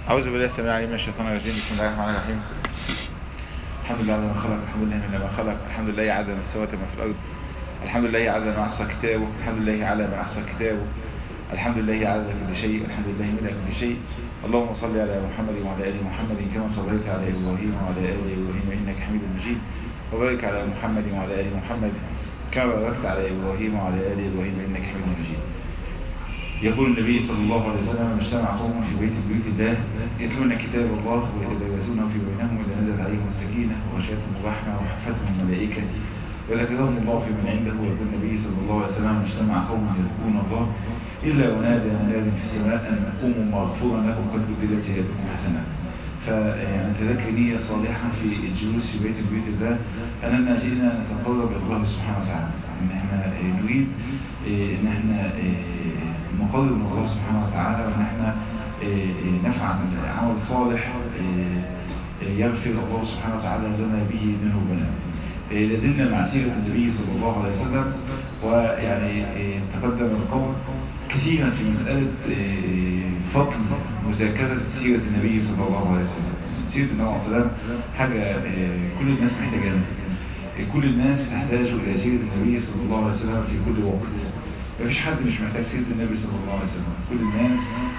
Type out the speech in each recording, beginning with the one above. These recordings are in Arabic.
أعوذ بالله السميع العليم من الشيطان الرجيم. بسم الله الرحمن الرحيم. الحمد لله على ما خلق، الحمد لله من ما خلق، الحمد لله عدد ما السماوات وما في الأرض، الحمد لله عدد ما أحصى كتابه، الحمد لله على ما أحصى كتابه، الحمد لله عدد كل شيء، الحمد لله ملء كل شيء. اللهم صل على محمد وعلى آل محمد كما صليت على إبراهيم وعلى آل إبراهيم إنك حميد مجيد، وبارك على محمد وعلى آل محمد كما باركت على إبراهيم وعلى آل إبراهيم إنك حميد مجيد. يقول النبي صلى الله عليه وسلم: اجتمع قوم في بيت من بيوت الله يتلون كتاب الله ويتدارسونه في بينهم إلا نزلت عليهم السكينة وغشيتهم الرحمة وحفتهم الملائكة وذكرهم الله في من عنده. ويقول النبي صلى الله عليه وسلم: اجتمع قوم يذكرون الله إلا ونادى مناد في السماء أن قوموا مغفورا لكم قد بدلت سيئاتكم حسنات. فنتذكر نية صالحة في الجلوس في بيت من بيوت الله أننا جئنا نتقرب إلى الله سبحانه وتعالى، إن احنا نريد إن احنا نقرب من الله سبحانه وتعالى، وإن احنا نفعل عمل صالح يغفر الله سبحانه وتعالى لنا به ذنوبنا. لازلنا مع سيرة النبي صلى الله عليه وسلم، ويعني تقدم القول كثيرا في مسألة فضل مذاكرة سيرة النبي صلى الله عليه وسلم. سيرة النبي صلى الله عليه وسلم حاجة كل الناس محتاجاها، كل الناس تحتاج إلى سيرة النبي صلى الله عليه وسلم في كل وقت. مفيش حد مش محتاج سيرة النبي صلى الله عليه وسلم. كل الناس،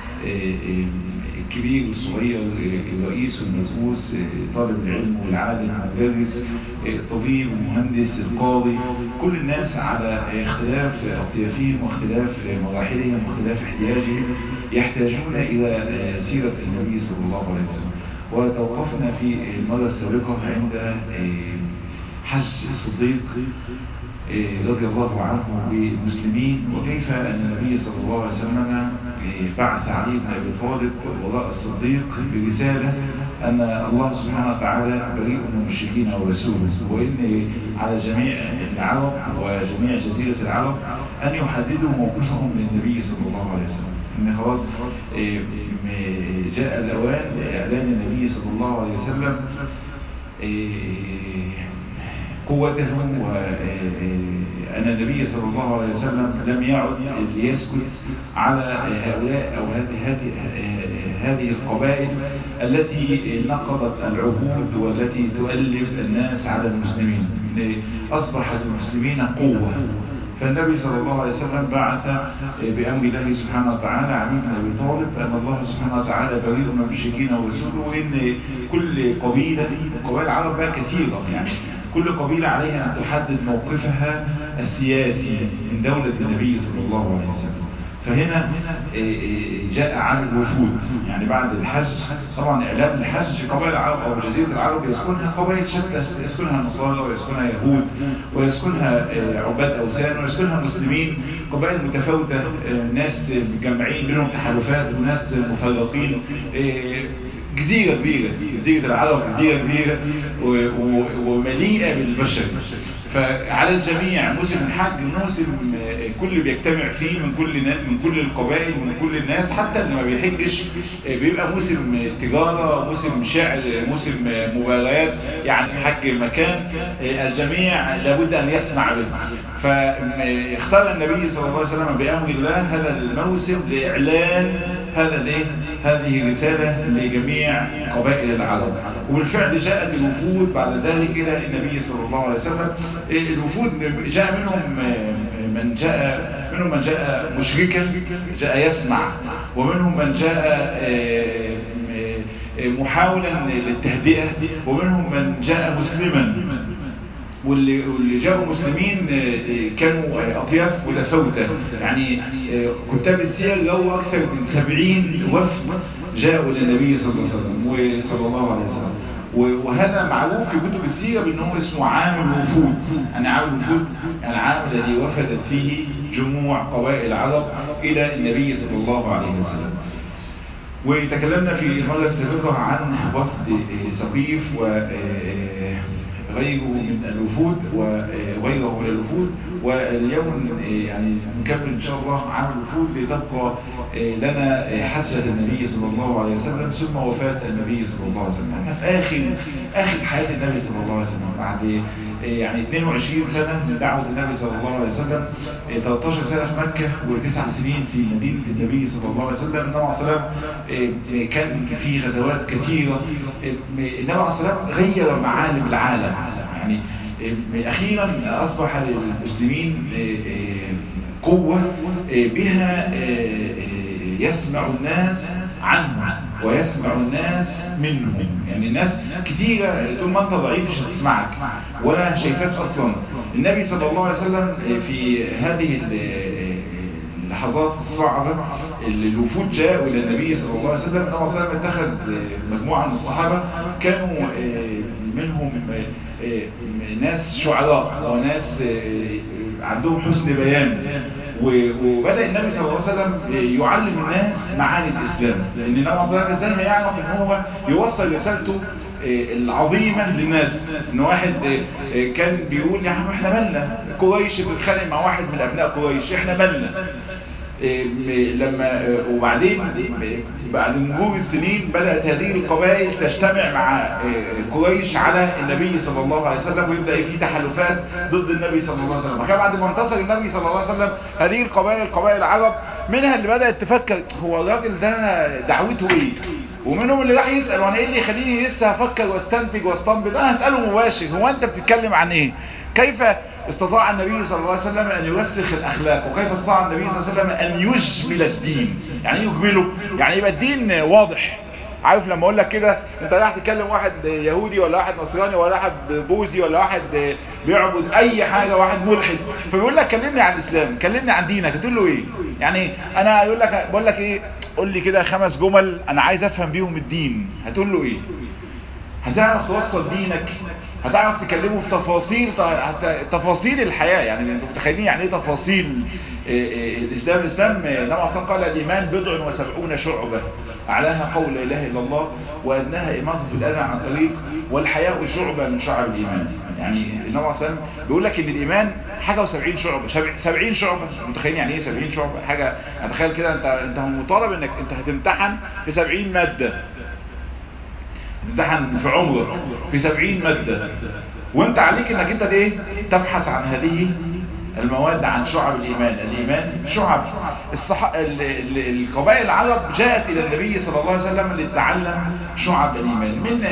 الكبير والصغير، الرئيس والمسؤوس، طالب العلم والعالم والمدرس، الطبيب والمهندس، القاضي، كل الناس على اختلاف أطيافهم واختلاف مراحلهم واختلاف احتياجهم يحتاجون إلى سيرة النبي صلى الله عليه وسلم. وتوقفنا في المرة السابقة عند حج الصديق رضي الله عنه بالمسلمين، وكيف أن النبي صلى الله عليه وسلم بعث علي بن أبي طالب وراء الصديق برسالة أن الله سبحانه وتعالى بريء من المشركين ورسوله، وإن على جميع العرب وجميع جزيرة العرب أن يحددوا موقفهم للنبي صلى الله عليه وسلم. إن خلاص جاء الأوان لإعلان النبي صلى الله عليه وسلم قوتهم، وأن النبي صلى الله عليه وسلم لم يعد ليسكت على هؤلاء أو هذه القبائل التي نقضت العهود والتي تؤلب الناس على المسلمين. أصبحت المسلمين قوة، فالنبي صلى الله عليه وسلم بعث بأمر الله سبحانه وتعالى علي بن أبي طالب أن الله سبحانه وتعالى بريء من المشركين ورسوله، وإن كل قبيلة، قبائل العرب بقى كثيرة، يعني كل قبيلة عليها أن تحدد موقفها السياسي من دولة النبي صلى الله عليه وسلم. فهنا جاء عن الوفود، يعني بعد الحج طبعا إعلان الحج قبائل العرب أو جزيرة العرب يسكنها قبائل شتى، يسكنها نصارى ويسكنها يهود ويسكنها عباد أوثان ويسكنها مسلمين، قبائل متفاوتة، ناس متجمعين بينهم تحالفات وناس مفرقين، جزيرة كبيرة، جزيرة العرب جزيرة كبيرة ومليئة بالبشر. فعلى الجميع موسم الحج موسم كل بيجتمع فيه من كل القبائل ومن كل الناس، حتى اللي ما بيحجش بيبقى موسم تجارة، موسم شعر، موسم مباريات، يعني حج المكان الجميع لابد أن يسمع به. فاختار النبي صلى الله عليه وسلم بأمر الله هذا الموسم لإعلان هذه الرسالة لجميع قبائل العرب. وبالفعل جاءت الوفود بعد ذلك إلى النبي صلى الله عليه وسلم. الوفود جاء منهم من جاء مشركا جاء يسمع، ومنهم من جاء محاولا للتهدئة، ومنهم من جاء مسلما. واللي جاءوا مسلمين كانوا أطياف متفاوتة، يعني كتاب السير له أكثر من 70 وفد جاءوا للنبي صلى الله عليه وسلم. وهذا معروف في كتب السيرة بأنه اسمه عام الوفود، يعني عام الوفود العام الذي وفدت فيه جموع قبائل العرب إلى النبي صلى الله عليه وسلم. وتكلمنا في المرة السابقة عن وفد ثقيف غيره من الوفود وغيره من الوفود، واليوم يعني نكمل إن شاء الله عن الوفود لتبقى لنا حجة النبي صلى الله عليه وسلم ثم وفاة النبي صلى الله عليه وسلم. احنا في آخر حياة النبي صلى الله عليه وسلم، بعد يعني 22 سنة من دعوة النبي صلى الله عليه وسلم، 13 سنة في مكة و9 سنين في مدينة النبي صلى الله عليه وسلم. النبي عليه الصلاة والسلام كان في غزوات كثيرة. النبي عليه الصلاة والسلام غير معالم العالم، يعني أخيرا أصبح للمسلمين قوة بها يسمع الناس عنه ويسمع الناس منهم. يعني الناس كتيرة طول ما انت ضعيف مش هتسمعك ولا شايفاك اصلا. النبي صلى الله عليه وسلم في هذه اللحظات الصعبة الوفود جاءوا الى النبي صلى الله عليه وسلم. النبي صلى الله عليه وسلم اتخذ مجموعة من الصحابة كانوا منهم ناس شعراء وناس عندهم حسن بيان، وبدأ النبي صلى الله عليه وسلم يعلم الناس معاني الإسلام، لأن النبي صلى الله عليه وسلم ازاي هيعرف ان هو يوصل رسالته العظيمة للناس. ان واحد كان بيقول يا عم احنا مالنا، قريش بتتخانق مع واحد من ابناء قريش، احنا مالنا. لما وبعدين بعد مرور السنين بدأت هذه القبائل تجتمع مع قريش على النبي صلى الله عليه وسلم، ويبدأ في تحالفات ضد النبي صلى الله عليه وسلم. بعد ما انتصر النبي صلى الله عليه وسلم هذه القبائل قبائل العرب منها اللي بدأت تفكر هو الراجل ده دعوته ايه، ومنهم اللي راح يسأل وانا ايه اللي يخليني لسه افكر واستنتج واستنبط. انا هسأله مباشر، هو انت بتتكلم عن ايه؟ كيف استطاع النبي صلى الله عليه وسلم ان يرسخ الاخلاق، وكيف استطاع النبي صلى الله عليه وسلم ان يجمل الدين؟ يعني ايه يجمله؟ يعني يبقى الدين واضح. عارف لما اقول لك كده انت رايح تكلم واحد يهودي ولا واحد نصراني ولا واحد بوذي ولا واحد بيعبد اي حاجه، واحد ملحد، فبيقول لك كلمني عن الاسلام، كلمني عن دينك، تقول له ايه؟ يعني انا يقول لك بقول لك ايه، قول لي كده 5 جمل انا عايز افهم بيهم الدين، هتقول له ايه؟ هتعرف توصل دينك؟ هتعرف تكلمه في تفاصيل الحياة؟ يعني انتوا متخيلين يعني ايه تفاصيل الاسلام؟ الاسلام النبي اصلا قال الايمان 70 شعبة، اعلاها قول لا اله الا الله وادناها اماطة الاذى عن طريق والحياء شعبة من شعب الايمان. يعني النبي اصلا بيقول لك ان الايمان حاجة و70 شعبة، 70 شعبة. متخيلين يعني ايه 70 شعبة؟ حاجة هتخيل كده انت مطالب انك انت هتمتحن في 70 مادة، امتحن في عمرك في 70 مادة، وانت عليك انك انت ايه؟ تبحث عن هذه المواد، عن شعب الايمان. الايمان شعب. القبائل العرب جاءت الى النبي صلى الله عليه وسلم لتتعلم شعب الايمان. من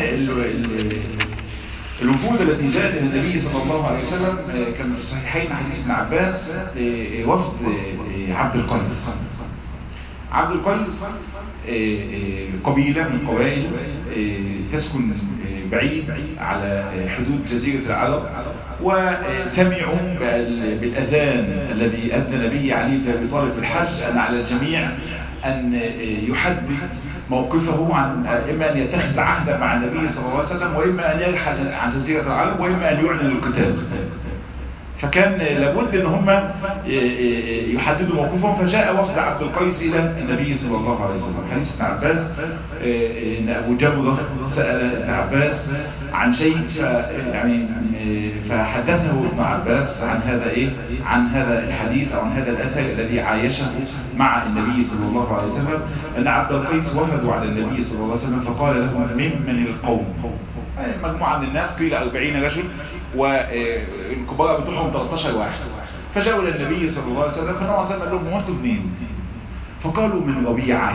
الوفود التي جاءت الى النبي صلى الله عليه وسلم كان في الصحيحين حديث ابن عباس وفد عبد القيس. عبد القيس قبيلة من القبائل تسكن بعيد على حدود جزيرة العرب، وسمعوا بالأذان الذي أذن به علي بن أبي طالب في الحج أن على الجميع أن يحدد موقفه عن إما أن يتخذ عهدا مع النبي صلى الله عليه وسلم، وإما أن يرحل عن جزيرة العرب، وإما أن يعلن القتال. فكان لابد ان هم يحددوا موقفهم. فجاء وفد عبد القيس الى النبي صلى الله عليه وسلم. حديث ابن عباس ان ابو جمرة سأل ابن عباس عن شيء، يعني فحدثه ابن عباس عن هذا عن هذا الحديث او عن هذا الاثر الذي عايشه مع النبي صلى الله عليه وسلم، ان عبد القيس وفدوا على النبي صلى الله عليه وسلم فقال لهم ممن القوم؟ مجموعة من الناس قيل 40 رجل، والكبراء بتوعهم 13 واحد. فجاءوا للنبي صلى الله عليه وسلم، فالنبي صلى الله عليه وسلم قال لهم وانتم منين؟ فقالوا من ربيعة.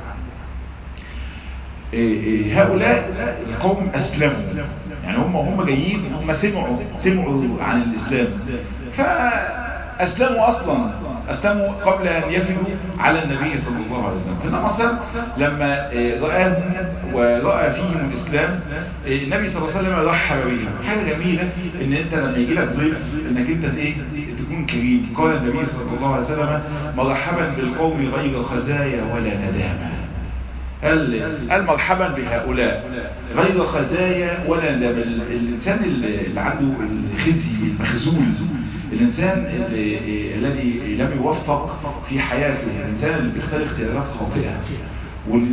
هؤلاء القوم اسلموا، يعني هم جايين، هم سمعوا عن الاسلام فاسلموا اصلا، اسلموا قبل ان يفدوا على النبي صلى الله عليه وسلم. فالنبي اصلا لما رآهم ورأى فيهم الاسلام النبي صلى الله عليه وسلم رحب بهم. حاجه جميله ان انت لما يجي لك ضيف انك انت تكون كريم. قال النبي صلى الله عليه وسلم مرحبا بالقوم غير خزايا ولا ندامه. قال مرحبا بهؤلاء غير خزايا ولا ندامه. الانسان اللي عنده الخزي المخزول، الإنسان الذي لم يوفق في حياته، الإنسان اللي بيختار اختيارات خاطئة،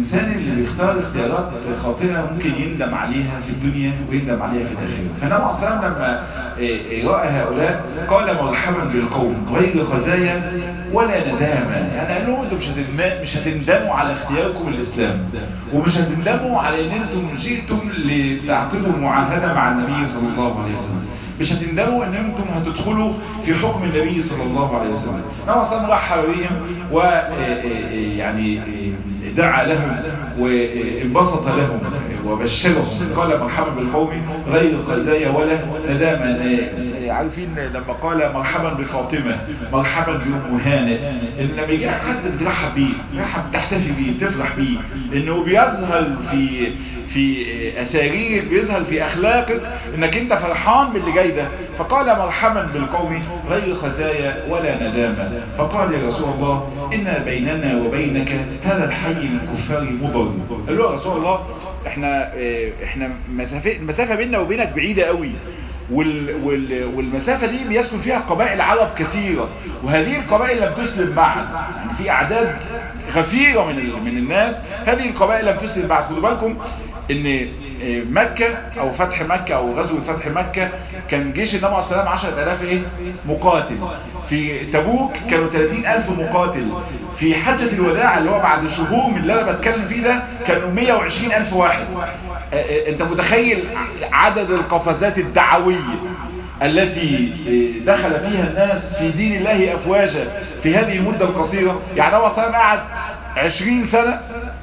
الإنسان اللي بيختار اختيارات خاطئة ممكن يندم عليها في الدنيا ويندم عليها في الآخرة. فالنبي عليه الصلاة والسلام لما رأى هؤلاء قال مرحبا بالقوم غير خزايا ولا ندامة. يعني قال لهم انتم مش هتندموا على اختياركم الإسلام، ومش هتندموا على ان انتم جئتم لتعقدوا معاهدة مع النبي صلى الله عليه وسلم، مش هتندموا ان انتم هتدخلوا في حكم النبي صلى الله عليه وسلم. النبي صلى الله عليه وسلم رحب بهم ويعني دعا لهم وانبسط لهم وبشرهم، قال مرحبا بالقوم غير خزايا ولا ندامة. عارفين لما قال مرحبا بفاطمة، مرحبا بأم هانئ، ان لما يجي لك حد بترحب بيه، تحتفي بيه، تفرح بيه، انه بيظهر في اساريرك، بيظهر في اخلاقك انك انت فرحان باللي جاي ده. فقال مرحبا بالقوم غير خزايا ولا ندامة. فقال يا رسول الله ان بيننا وبينك هذا الحي الكفار مضر. قال له يا رسول الله احنا المسافة بيننا وبينك بعيدة قوي، والمسافة دي بيسكن فيها قبائل عرب كثيرة، وهذه القبائل لم تسلم بعد، يعني في اعداد غفيرة من الناس هذه القبائل لم تسلم بعد. خدوا بالكم ان مكة او فتح مكة او غزو فتح مكة كان جيش النبي عليه الصلاة والسلام 10,000 مقاتل، في تبوك كانوا 30,000 مقاتل، في حجة الوداع اللي هو بعد شهور من اللي انا بتكلم فيه ده كانوا 120,000 واحد. انت متخيل عدد القفزات الدعوية التي دخل فيها الناس في دين الله افواجا في هذه المدة القصيرة؟ يعني هو صار قاعد 20 سنة،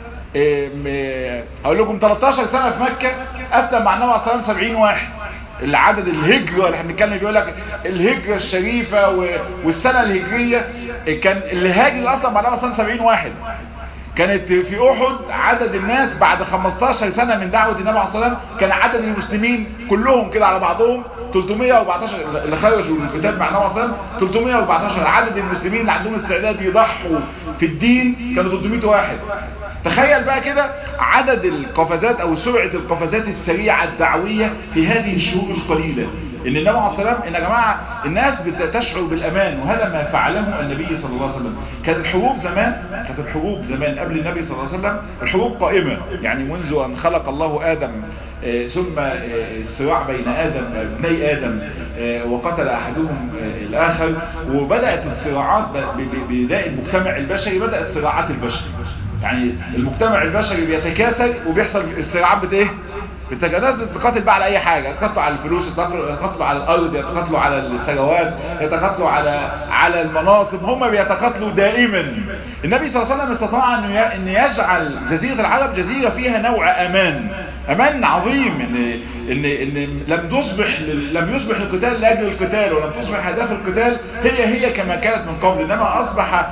اقول لكم 13 سنة في مكة، اسلم مع النبي عليه الصلاة والسلام 70 واحد. العدد الهجرة اللي احنا بنتكلم بيقول لك الهجرة الشريفة والسنة الهجرية كان اللي هاجر اصلا مع النبي عليه الصلاة والسلام 70 واحد. كانت في احد عدد الناس بعد 15 سنة من دعوة النبي عليه الصلاة والسلام كان عدد المسلمين كلهم كده على بعضهم 314 اللي خرجوا من القتال مع النبي عليه الصلاة والسلام 314. عدد المسلمين اللي عندهم استعداد يضحوا في الدين كانوا 300 واحد. تخيل بقى كده عدد القفزات او سرعة القفزات السريعة الدعوية في هذه الشهور القليلة. ان النبي عليه الصلاة والسلام ان يا جماعة الناس بتشعر بالامان، وهذا ما فعله النبي صلى الله عليه وسلم. كانت الحروب زمان قبل النبي صلى الله عليه وسلم الحروب قائمة، يعني منذ ان خلق الله ادم ثم الصراع بين ابني ادم وقتل احدهم الاخر، وبدأت الصراعات بداية المجتمع البشري، بدأت صراعات البشر. يعني المجتمع البشري بيتكاثر وبيحصل الصراعات الناس تقاتل بقى على اي حاجة، يتقاتلوا على الفلوس، يتقاتلوا على الارض، يتقاتلوا على الثروات، يتقاتلوا على المناصب، هم بيتقاتلوا دائما. النبي صلى الله عليه وسلم استطاع ان يجعل جزيرة العرب جزيرة فيها نوع امان عظيم، ان لم يصبح القتال لاجل القتال، ولم تصبح اهداف القتال هي كما كانت من قبل، انما اصبح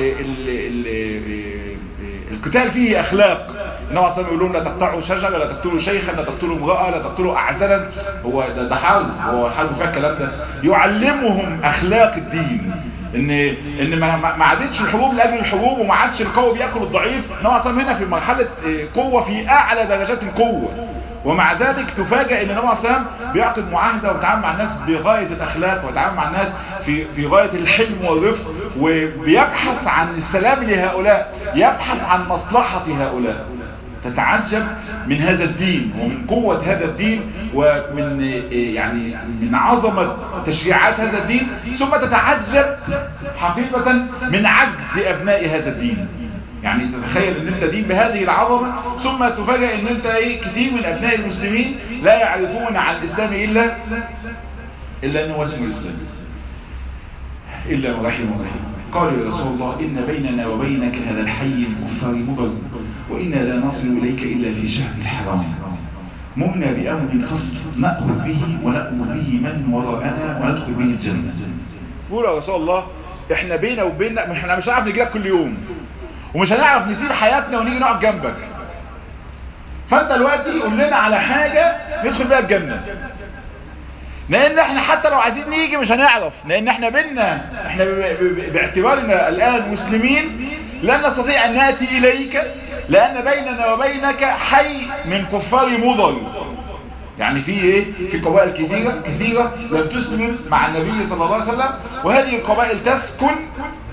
القتال فيه اخلاق. النبي صلى الله عليه وسلم يقول لهم لا تقطعوا شجرة، لا تقتلوا شيخا، لا تقتلوا امرأة، لا تقتلوا اعزلا. هو ده حرب، هو حرب فيها الكلام ده. يعلمهم اخلاق الدين، ان ما عادتش الحروب لاجل الحروب، وما عادش القوي بياكل الضعيف. النبي صلى الله عليه وسلم هنا في مرحلة قوة في اعلى درجات القوة، ومع ذلك تفاجئ ان النبي عليه الصلاة والسلام بيعقد معاهدة وبيتعامل مع الناس بغاية الاخلاق، وبيتعامل مع الناس في غاية الحلم والرفق، وبيبحث عن السلام لهؤلاء، يبحث عن مصلحة هؤلاء. تتعجب من هذا الدين ومن قوة هذا الدين ومن يعني من عظمة تشريعات هذا الدين، ثم تتعجب حقيقة من عجز ابناء هذا الدين. يعني تتخيل ان انت دين بهذه العظمة، ثم تفاجئ ان انت كثير من ابناء المسلمين لا يعرفون عن الاسلام الا انه اسمه الاسلام، الا من رحم الله. قالوا يا رسول الله إن بيننا وبينك هذا الحي الكفار مضر، وإنا لا نصل إليك إلا في شهر الحرام، ممنا بأمر فصل نأخذ به ونأمر به من وراءنا وندخل به الجنة. قولوا يا رسول الله احنا بينا وبيننا، احنا مش هنعرف نجيلك كل يوم، ومش هنعرف نسيب حياتنا ونيجي نقعد جنبك، فانت دلوقتي قول لنا على حاجة ندخل بها الجنة. لان احنا حتى لو عايزين نيجي مش هنعرف، لان احنا باعتبارنا الان مسلمين لن نستطيع ان ناتي اليك، لان بيننا وبينك حي من كفار مضر. يعني في قبائل كثيرة لم تسلم مع النبي صلى الله عليه وسلم، وهذه القبائل تسكن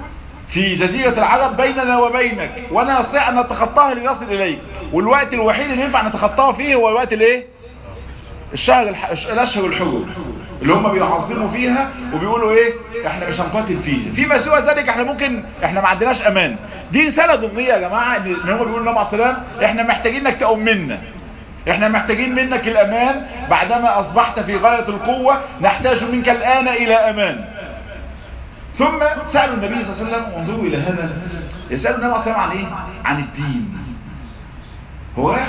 في جزيرة العرب بيننا وبينك، وانا نستطيع ان نتخطاها لنصل اليك، والوقت الوحيد اللي ينفع نتخطاها فيه هو الوقت الايه؟ الاشهر الحرم اللي هم بيعظموا فيها وبيقولوا ايه؟ احنا مش هنقاتل فيه. فيما سوى ذلك احنا ما عندناش امان. دي رساله ضمنيه يا جماعه، ان هم بيقولوا لنا عليه السلام احنا محتاجين انك تؤمننا، احنا محتاجين منك الامان بعدما اصبحت في غايه القوه، نحتاج منك الان الى امان. ثم سالوا النبي صلى الله عليه وسلم، وانظروا الى هذا، يسالوا النبي صلى الله عليه وسلم عن ايه؟ عن الدين. هو رايح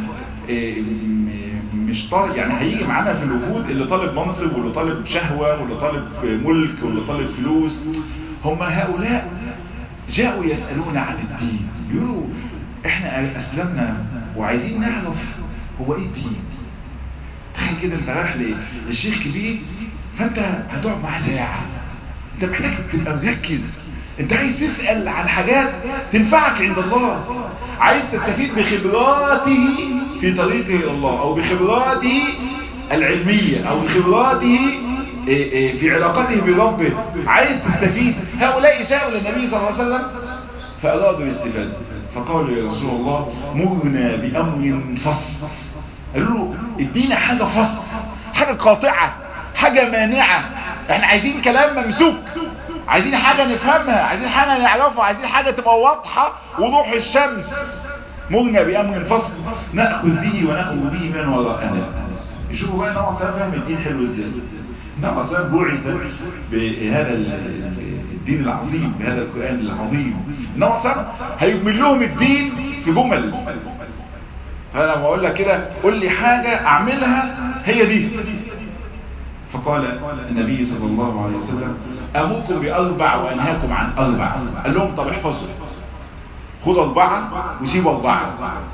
مش طالب يعني، هيجي معانا في الوفود اللي طالب منصب واللي طالب شهوة واللي طالب ملك واللي طالب فلوس. هم هؤلاء جاءوا يسألون عن الدين، بيقولوا احنا اسلمنا وعايزين نعرف هو ايه الدين. تخيل كده انت رايح للشيخ كبير، فانت هتقعد معاه ساعة، انت محتاج تبقى مركز، انت عايز تسأل عن حاجات تنفعك عند الله، عايز تستفيد بخبراته في طريقه الى الله، او بخبراته العلمية، او بخبراته في علاقته بربه، عايز تستفيد. هؤلاء جاءوا للنبي صلى الله عليه وسلم فأرادوا الاستفادة، فقالوا يا رسول الله مرنا بأمر فصل. قالوا له ادينا حاجة فصل، حاجة قاطعة، حاجة مانعة، احنا عايزين كلام ممسوك، عايزين حاجة نفهمها، عايزين حاجة نعرفها، عايزين حاجة تبقى واضحة وضوح الشمس. مرنا بأمر فصل نأخذ به ونأخذ به من وراءنا. يشوفوا بقى النبي صلى الله عليه وسلم فهم الدين حلو ازاي. النبي صلى الله عليه وسلم بعث بهذا الدين العظيم، بهذا القرآن العظيم. النبي صلى الله عليه وسلم هيجمل لهم الدين في جمل. فأنا لما أقول لك كده قول لي حاجة أعملها هي دي. فقال النبي صلى الله عليه وسلم أمركم بأربع وأنهاكم عن أربع. قال لهم طب احفظوا، خذوا أربعة وسيبوا أربعة.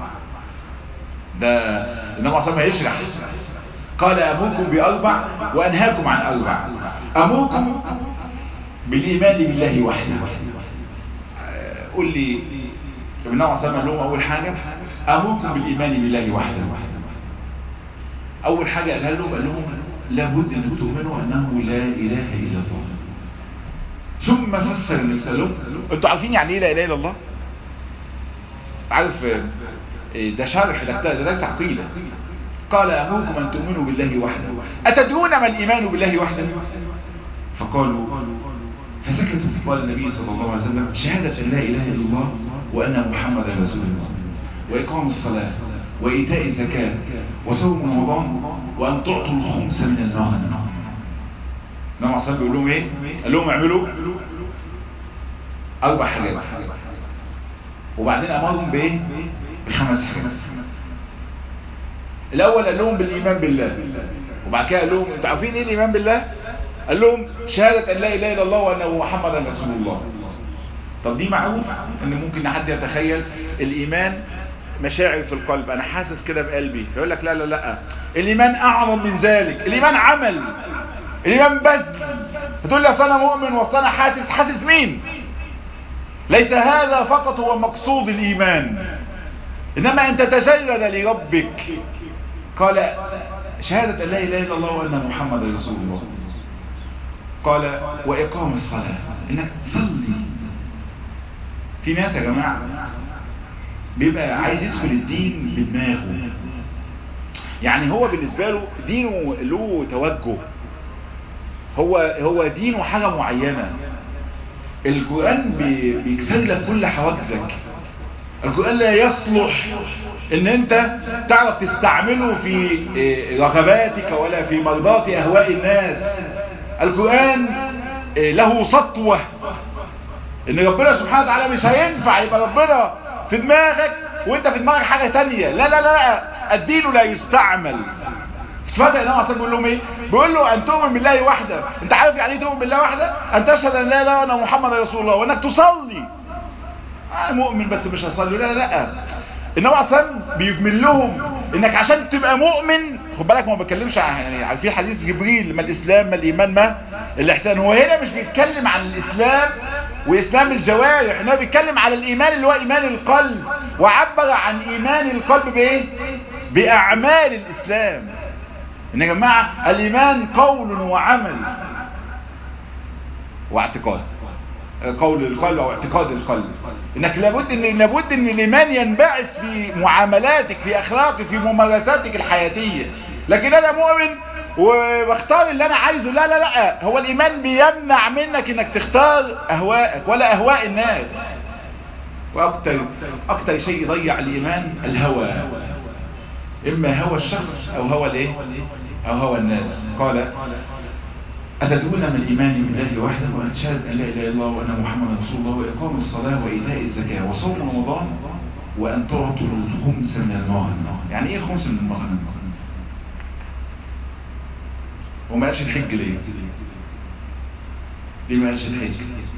ده النبي صلى الله عليه وسلم يشرح. قال أمركم بأربع وأنهاكم عن أربع. أمركم بالإيمان بالله وحده. قل لي النبي صلى الله عليه وسلم قال لهم أول حاجة أمركم بالإيمان بالله وحده. أول حاجة قال لهم لابد أن تؤمنوا أنه لا إله إلا الله. ثم فسر النبي صلى الله عليه وسلم. أنتوا عارفين يعني إيه لا إله إلا الله؟ عارف ده شرح، ده تعقيدة. قال أمركم أن تؤمنوا بالله وحده. أتدرون ما الإيمان بالله وحده؟ فقالوا فسكتوا. قال النبي صلى الله عليه وسلم شهادة أن لا إله إلا الله وأن محمدا رسول الله، وإقام الصلاة، وإيتاء الزكاة، وصوم رمضان، وأن تعطوا الخمس من المغنم. النبي صلى الله عليه وسلم بيقول لهم إيه؟ قال لهم اعملوا أربع حاجات، وبعدين أمرهم بإيه؟ بخمس حاجات. الأول قال لهم بالإيمان بالله، وبعد كده قال لهم انتوا عارفين إيه الإيمان بالله؟ قال لهم شهادة أن لا إله إلا الله وأن محمدا رسول الله. طب دي معروف ان ممكن حد يتخيل الايمان مشاعر في القلب، انا حاسس كده بقلبي، فيقول لك لا لا لا، الايمان اعظم من ذلك، الايمان عمل، الايمان بذل. فتقول لي اصل انا مؤمن واصل انا حاسس مين؟ ليس هذا فقط هو مقصود الايمان، انما ان تتجرد لربك. قال شهادة لا اله الا الله وان محمدا رسول الله. قال واقام الصلاة، انك تصلي. في ناس يا جماعة بيبقى عايز يدخل الدين بدماغه، يعني هو بالنسبة له دينه له توجه، هو دينه حاجة معينة. القرآن بيكسر لك كل حواجزك. القرآن لا يصلح ان انت تعرف تستعمله في رغباتك ولا في مرضات اهواء الناس. القرآن له سطوة، ان ربنا سبحانه وتعالى مش هينفع يبقى ربنا في دماغك وانت في دماغك حاجة تانية. لا لا لا، الدين لا يستعمل. تفاجئ النبي عليه بيقول لهم ايه؟ بيقول له ان تؤمن بالله وحده. انت عارف يعني ايه تؤمن بالله وحده؟ ان تشهد ان لا اله الا الله محمد رسول الله، وانك تصلي. مؤمن بس مش هصلي. لا لا لا، النبي عليه بيجمل لهم انك عشان تبقى مؤمن، خد بالك ما بيتكلمش يعني في حديث جبريل ما الاسلام ما الايمان ما الاحسان. هو هنا مش بيتكلم عن الاسلام واسلام الجوارح، انه بيتكلم على الايمان اللي هو ايمان القلب، وعبر عن ايمان القلب بايه؟ باعمال الاسلام. ان يا جماعه الايمان قول وعمل واعتقاد. قول القلب او اعتقاد القلب، انك لابد ان الايمان ينبعث في معاملاتك، في اخلاقك، في ممارساتك الحياتية. لكن انا مؤمن وبختار اللي انا عايزه، لا لا لا، هو الايمان بيمنع منك انك تختار اهواءك ولا اهواء الناس. واكتر شيء يضيع الايمان الهوى، اما هوى الشخص او هوى الايه او هوى الناس. قال أتدعون من الإيمان بالله وحده وأن تشهد أن لا إله إلا الله وأن محمدا رسول الله وإقام الصلاة وإيتاء الزكاة وصوم رمضان وأن تعطوا الخمس من المغنم. يعني إيه الخمس من المغنم؟ وما قالش الحج ليه؟ ليه ما قالش الحج؟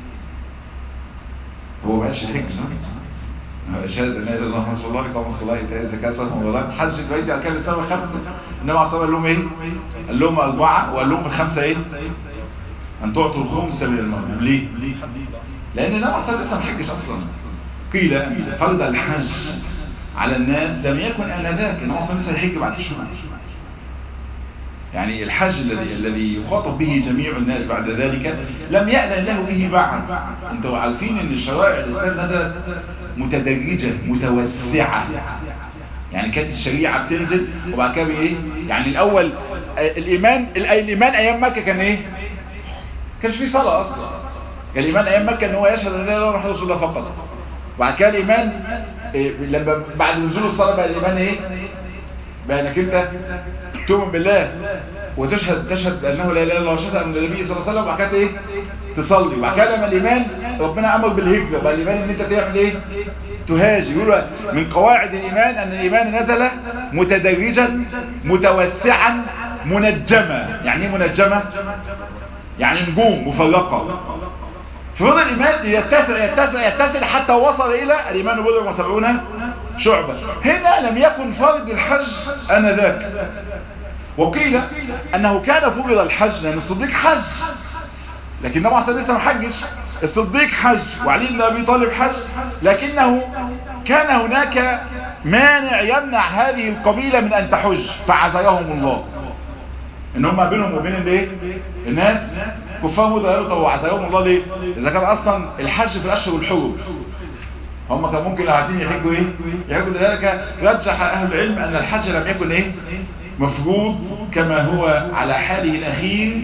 هو ما قالش الحج صح؟ شهد أن لا إله إلا الله رسول الله إقام الصلاة إيتاء الزكاة صوم رمضان حج البيت أركان الإسلام الخمسة. إنما عليه قال لهم إيه؟ قال لهم 4 وقال لهم الخمسة إيه؟ أن تعطوا الخمس من المغنم. ليه؟ لأن النبي صلى الله عليه وسلم ما حجش أصلا. قيل فرض الحج على الناس لم يكن آنذاك، النبي صلى الله عليه وسلم يحج بعد شهور. يعني الحج الذي يخاطب به جميع الناس بعد ذلك لم يأذن له به بعد. انتوا عارفين ان الشرائع الإسلام نزلت متدرجة متوسعة، يعني كانت الشريعة بتنزل وبعد كده ايه، يعني الاول الايمان ايام مكة كان ايه، كانش فيه صلاة اصلا. الايمان ايام مكة ان هو يشهد ان لا اله الا الله رسول الله فقط. وبعد كده الايمان لما بعد نزول الصلاة بقى الايمان ايه، بقى انك انت تؤمن بالله وتشهد انه لا اله الا الله وشهد ان النبي صلى الله عليه وسلم. وبعد كده ايه، تصلي. وبعد كده لما الايمان ربنا امر بالهجرة بقى الايمان ان انت تعمل ايه، تهاجر. يقولوا من قواعد الايمان ان الايمان نزل متدرجا متوسعا منجمة. يعني ايه منجمة؟ يعني نجوم مفرقة. ففضل الايمان يتسع يتسع يتسع حتى وصل الى الايمان بضع وسبعون شعبة. هنا لم يكن فرض الحج انذاك. وقيل انه كان فرض الحج لان الصديق حج، لكن النبي عليه الصلاه والسلام ما حجش. الصديق حج وعلي بن ابي طالب حج، لكنه كان هناك مانع يمنع هذه القبيلة من ان تحج فعزيهم الله. ان هم بينهم وبين الايه الناس كفار متغيروا. طب وعزيهم الله ليه؟ اذا كان اصلا الحج في الاشهر الحرم، هم كان ممكن لو عايزين يحجوا ايه يحجوا. لذلك رجح اهل العلم ان الحج لم يكن ايه مفروض كما هو على حاله الاخير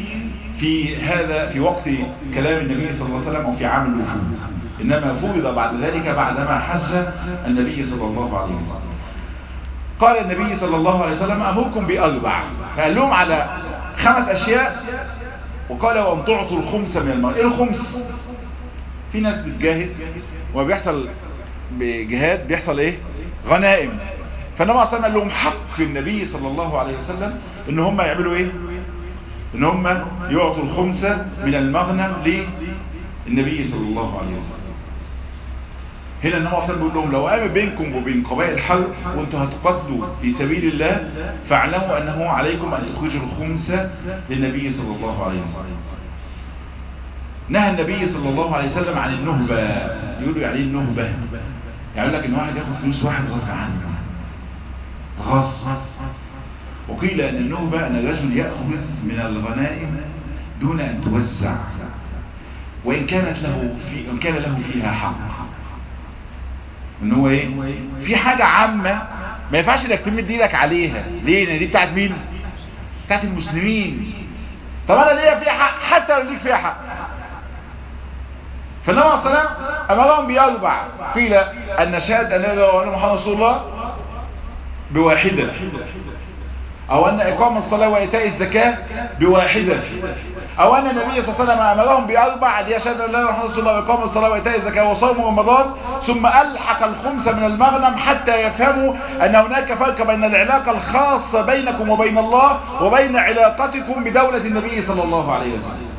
في وقت كلام النبي صلى الله عليه وسلم وفي عام الوفود، انما فرض بعد ذلك بعدما حج النبي صلى الله عليه وسلم. قال النبي صلى الله عليه وسلم امركم باربع، فقال لهم على 5 اشياء. وقال وان تعطوا الخمس من المال. ايه الخمس؟ في ناس بتجاهد وبيحصل بجهاد بيحصل ايه غنائم. فالنبي صلى الله عليه وسلم قال لهم حق في النبي صلى الله عليه وسلم ان هم يعملوا ايه، ان هم يعطوا الخمس من المغنم للنبي صلى الله عليه وسلم. هنا النبي صلى الله عليه وسلم بيقول لهم لو قام بينكم وبين قبائل الحرب وانتم هتقاتلوا في سبيل الله فاعلموا انه عليكم ان تخرجوا الخمس للنبي صلى الله عليه وسلم. نهى النبي صلى الله عليه وسلم عن النهبة. يقولوا يعني النهبة، يعني يقول لك ان واحد ياخد فلوس واحد غصب عنه غصب. وقيل ان النهبة ان الرجل يأخذ من الغنائم دون ان توزع وان كان له فيها حق. ان هو ايه في حاجة عامة ما ينفعش انك تمد ايدك عليها. ليه؟ لان دي بتاعت مين؟ بتاعت المسلمين. طب انا ليا فيها حق حتى لو ليك فيها حق. فالنبي عليه الصلاة والسلام امرهم باربع. قيل ان شهادة ان لا اله الا الله محمد رسول الله بواحدة، او ان اقام الصلاة وايتاء الزكاة بواحدة، او ان النبي صلى الله عليه وسلم امرهم باربع اللي هي شهادة ان لا اله الا الله محمد رسول الله واقام الصلاة وايتاء الزكاة وصوم رمضان، ثم الحق الخمس من المغنم حتى يفهموا ان هناك فرق بين العلاقة الخاصة بينكم وبين الله وبين علاقتكم بدولة النبي صلى الله عليه وسلم.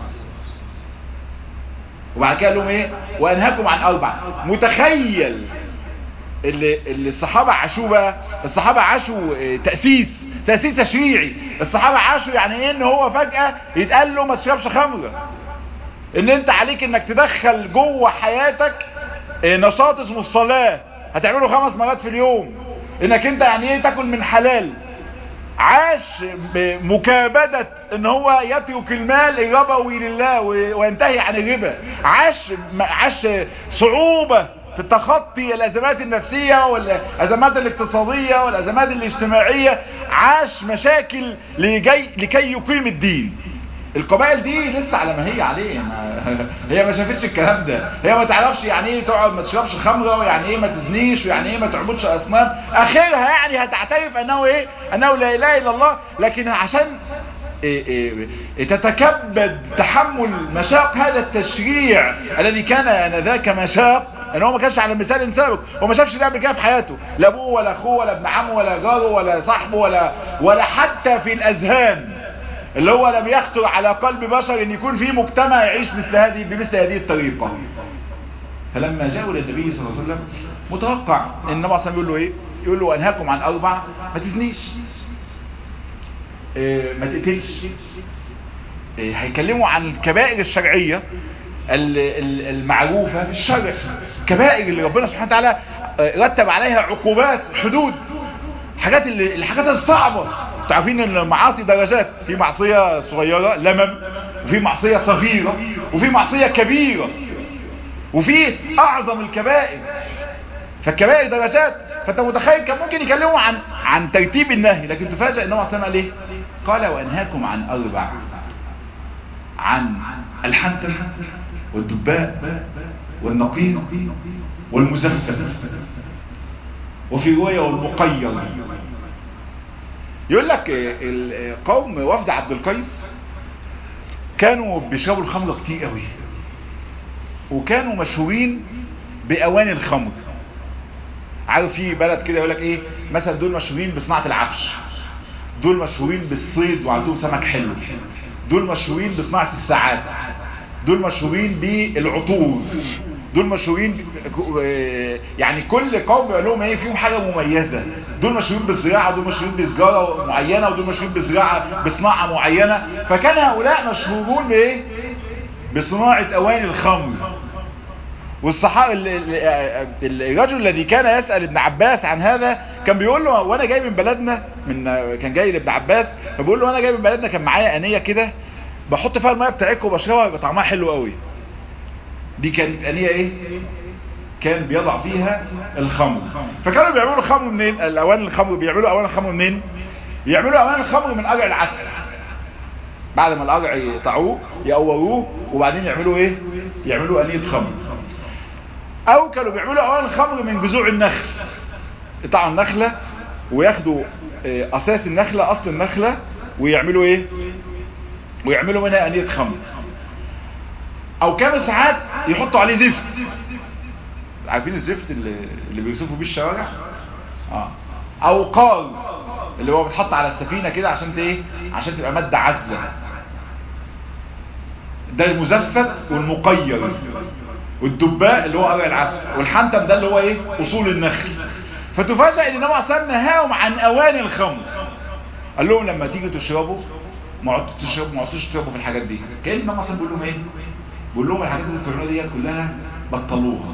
وبعد كده لهم ايه وانهاكم عن 4. متخيل اللي الصحابة عاشوا بقى. الصحابة عاشوا تأسيس تشريعي. الصحابة عاشوا يعني ايه ان هو فجأة يتقال له ما تشربش خمرة، ان انت عليك انك تدخل جوه حياتك نشاط اسمه الصلاة هتعمله 5 مرات في اليوم، انك انت يعني ايه تاكل من حلال. عاش مكابدة ان هو يترك المال الربوي لله وينتهي عن الربا، عاش صعوبة في التخطي الازمات النفسية والازمات الاقتصادية والازمات الاجتماعية، عاش مشاكل لكي يقيم الدين. القبائل دي لسه على ما هي عليه، هي ما شافتش الكلام ده، هي ما تعرفش يعني ايه تقعد ما تشربش خمره، ويعني ايه ما تزنيش، ويعني ايه ما تعبدش اصنام. اخرها يعني هتعترف انه ايه، انه لا اله الا الله، لكن عشان تتكبد تحمل مشاق هذا التشريع الذي كان انذاك مشاق، ان هو ما كانش على مثال سابق، هو ما شافش ده قبل كده في حياته، لا ابوه ولا اخوه ولا ابن عمه ولا جاره ولا صاحبه ولا حتى في الاذهان اللي هو لم يخطر على قلب بشر ان يكون في مجتمع يعيش بمثل هذه الطريقة. فلما جاءوا للنبي صلى الله عليه وسلم متوقع ان النبي صلى الله عليه وسلم يقول له ايه؟ يقول له انهاكم عن 4: ما تزنيش، ما تقتلش. هيكلموا عن الكبائر الشرعية المعروفة في الشرع، كبائر اللي ربنا سبحانه وتعالى رتب عليها عقوبات، حدود، الحاجات الصعبة. تعرفين ان المعاصي درجات، في معصية صغيرة لمم، وفي معصية صغيرة، وفي معصية كبيرة، وفي اعظم الكبائر. فالكبائر درجات. فانت متخيل كان ممكن يكلموا عن ترتيب النهي، لكن تفاجئ ان هو اصلا قال ايه؟ قال وانهاكم عن 4: عن الحنتم والدباء والنقير والمزفت، وفي رواية والمقير. يقول لك القوم وفد عبد القيس كانوا بيشربوا الخمر كتير قوي، وكانوا مشهورين باواني الخمر. عارف في بلد كده يقول لك ايه مثلا، دول مشهورين بصناعة العفش، دول مشهورين بالصيد وعندهم سمك حلو، دول مشهورين بصناعة الساعات، دول مشهورين بالعطور، دول مشهورين. يعني كل قوم بيقول لهم ايه، فيهم حاجة مميزة. دول مشهورين بالزراعة، دول مشهورين بسجارة معينة، ودول مشهورين بصناعة معينة. فكان هؤلاء مشهورون بايه؟ بصناعة اواني الخمر. والصحابة الرجل الذي كان يسأل ابن عباس عن هذا كان بيقول له وانا جاي من بلدنا، كان جاي لابن عباس فبيقول له وانا جاي من بلدنا كان معايا انية كده بحط فيها المية بتاعتكم وبشربها يبقى طعمها حلو قوي. دي كانت انية ايه؟ كان بيضع فيها الخمر. فكانوا بيعملوا الخمر منين؟ الاوان الخمر بيعملوا اوان الخمر منين؟ بيعملوا اوان الخمر من قرع العسل. بعد ما القرع يقطعوه يقوروه وبعدين يعملوا ايه؟ يعملوا انية خمر. او كانوا بيعملوا اوان الخمر من جذوع النخل، يقطعوا النخلة وياخدوا اساس النخلة، اصل النخلة، ويعملوا ايه؟ ويعملوا منها انية خمر. او كانوا ساعات يحطوا عليه زفت. عارفين الزفت اللي بيوصفوا بيه الشوارع؟ او قار اللي هو بتحط على السفينة كده عشان ايه؟ عشان تبقى مادة عزلة. ده المزفت والمقير. والدباء اللي هو قرع العسل، والحنتم ده اللي هو ايه؟ اصول النخل. فتفاجئ ان النبي صلى الله عليه وسلم نهاهم عن اواني الخمر. قال لهم لما تيجوا تشربوا ما عدتوش تشربوا في الحاجات دي. كان النبي صلى الله عليه وسلم بيقول لهم ايه؟ بيقول لهم الحاجات اللي بتعملوها دي كلها بطلوها.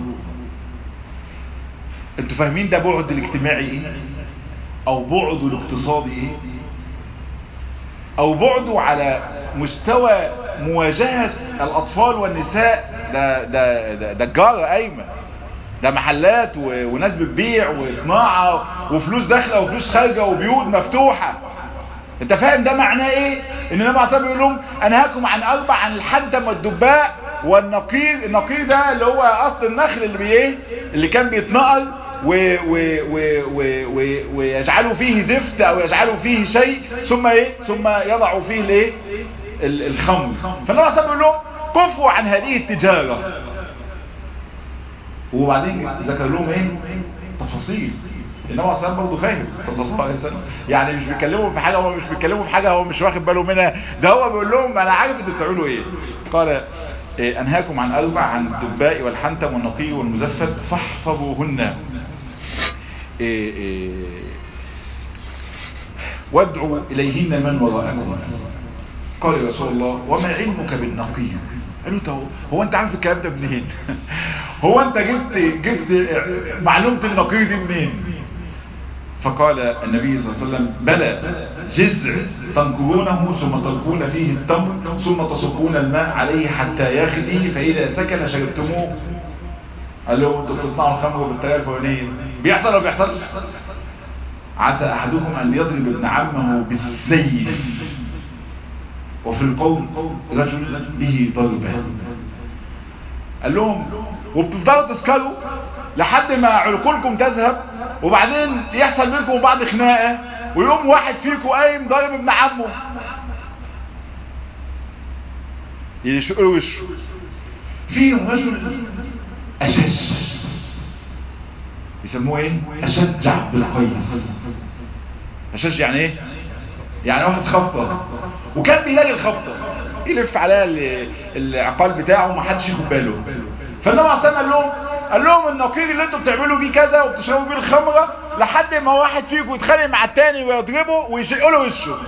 انتوا فاهمين ده بعد الاجتماعي ايه؟ او بعده الاقتصادي ايه؟ او بعده على مستوى مواجهة الاطفال والنساء. ده الجارة قايمة، ده محلات وناس بتبيع وصناعة وفلوس داخلة وفلوس خارجة وبيوت مفتوحة. انت فاهم ده معناه ايه؟ ان النبي عليه الصلاه والسلام بيقول لهم انهاكم عن 4: عن الحنتم والدباء والنقير. النقير ده اللي هو اصل النخل اللي كان بيتنقل ويجعلوا فيه زفت او يجعلوا فيه شيء ثم يضعوا فيه الخمر. فالنبي عليه الصلاه والسلام بيقول لهم كفوا عن هذه التجارة. وبعدين ذكر لهم ايه؟ تفاصيل. النبي عليه الصلاه والسلام برضه فاهم صلى الله عليه وسلم، يعني مش بيتكلموا في حاجه هو مش واخد باله منها، ده هو بيقول لهم انا عارف انتوا بتعملوا ايه. قال انهاكم عن 4: عن الدباء والحنتم والنقي والمزفت فاحفظوهن وادعوا اليهن من وراءكم. قال يا رسول الله وما علمك بالنقي؟ قالوا هو انت عارف الكلام ده منين؟ هو انت جبت معلومة النقي دي منين؟ فقال النبي صلى الله عليه وسلم بلى، جزع تنقرونه ثم تلقون فيه التمر ثم تصبون الماء عليه حتى يغلي فإذا سكن شربتموه. قال لهم انتوا بتصنعوا الخمر بالطريقه الفلانيه، بيحصل ولا بيحصلش؟ عسى احدكم ان يضرب ابن عمه بالسيف وفي القوم رجل به ضربه. قال لهم وبتفضلوا تسكروا لحد ما عقولكم تذهب، وبعدين يحصل منكم وبعض خناقه ويقوم واحد فيكم قايم ضارب ابن عمه يشق وشه. فيهم رجل أشج، يسموه ايه؟ أشج عبد القيس. أشج يعني ايه؟ يعني واحد خبطة، وكان بيلاقي الخبطة يلف عليها العقال بتاعه وما حدش ياخد باله. فالنبي عليه الصلاة قال لهم النقير اللي انتوا بتعملوا بيه كذا وبتشربوا بيه الخمرة لحد ما واحد فيكم يتخانق مع التاني ويضربه ويشق له وشه.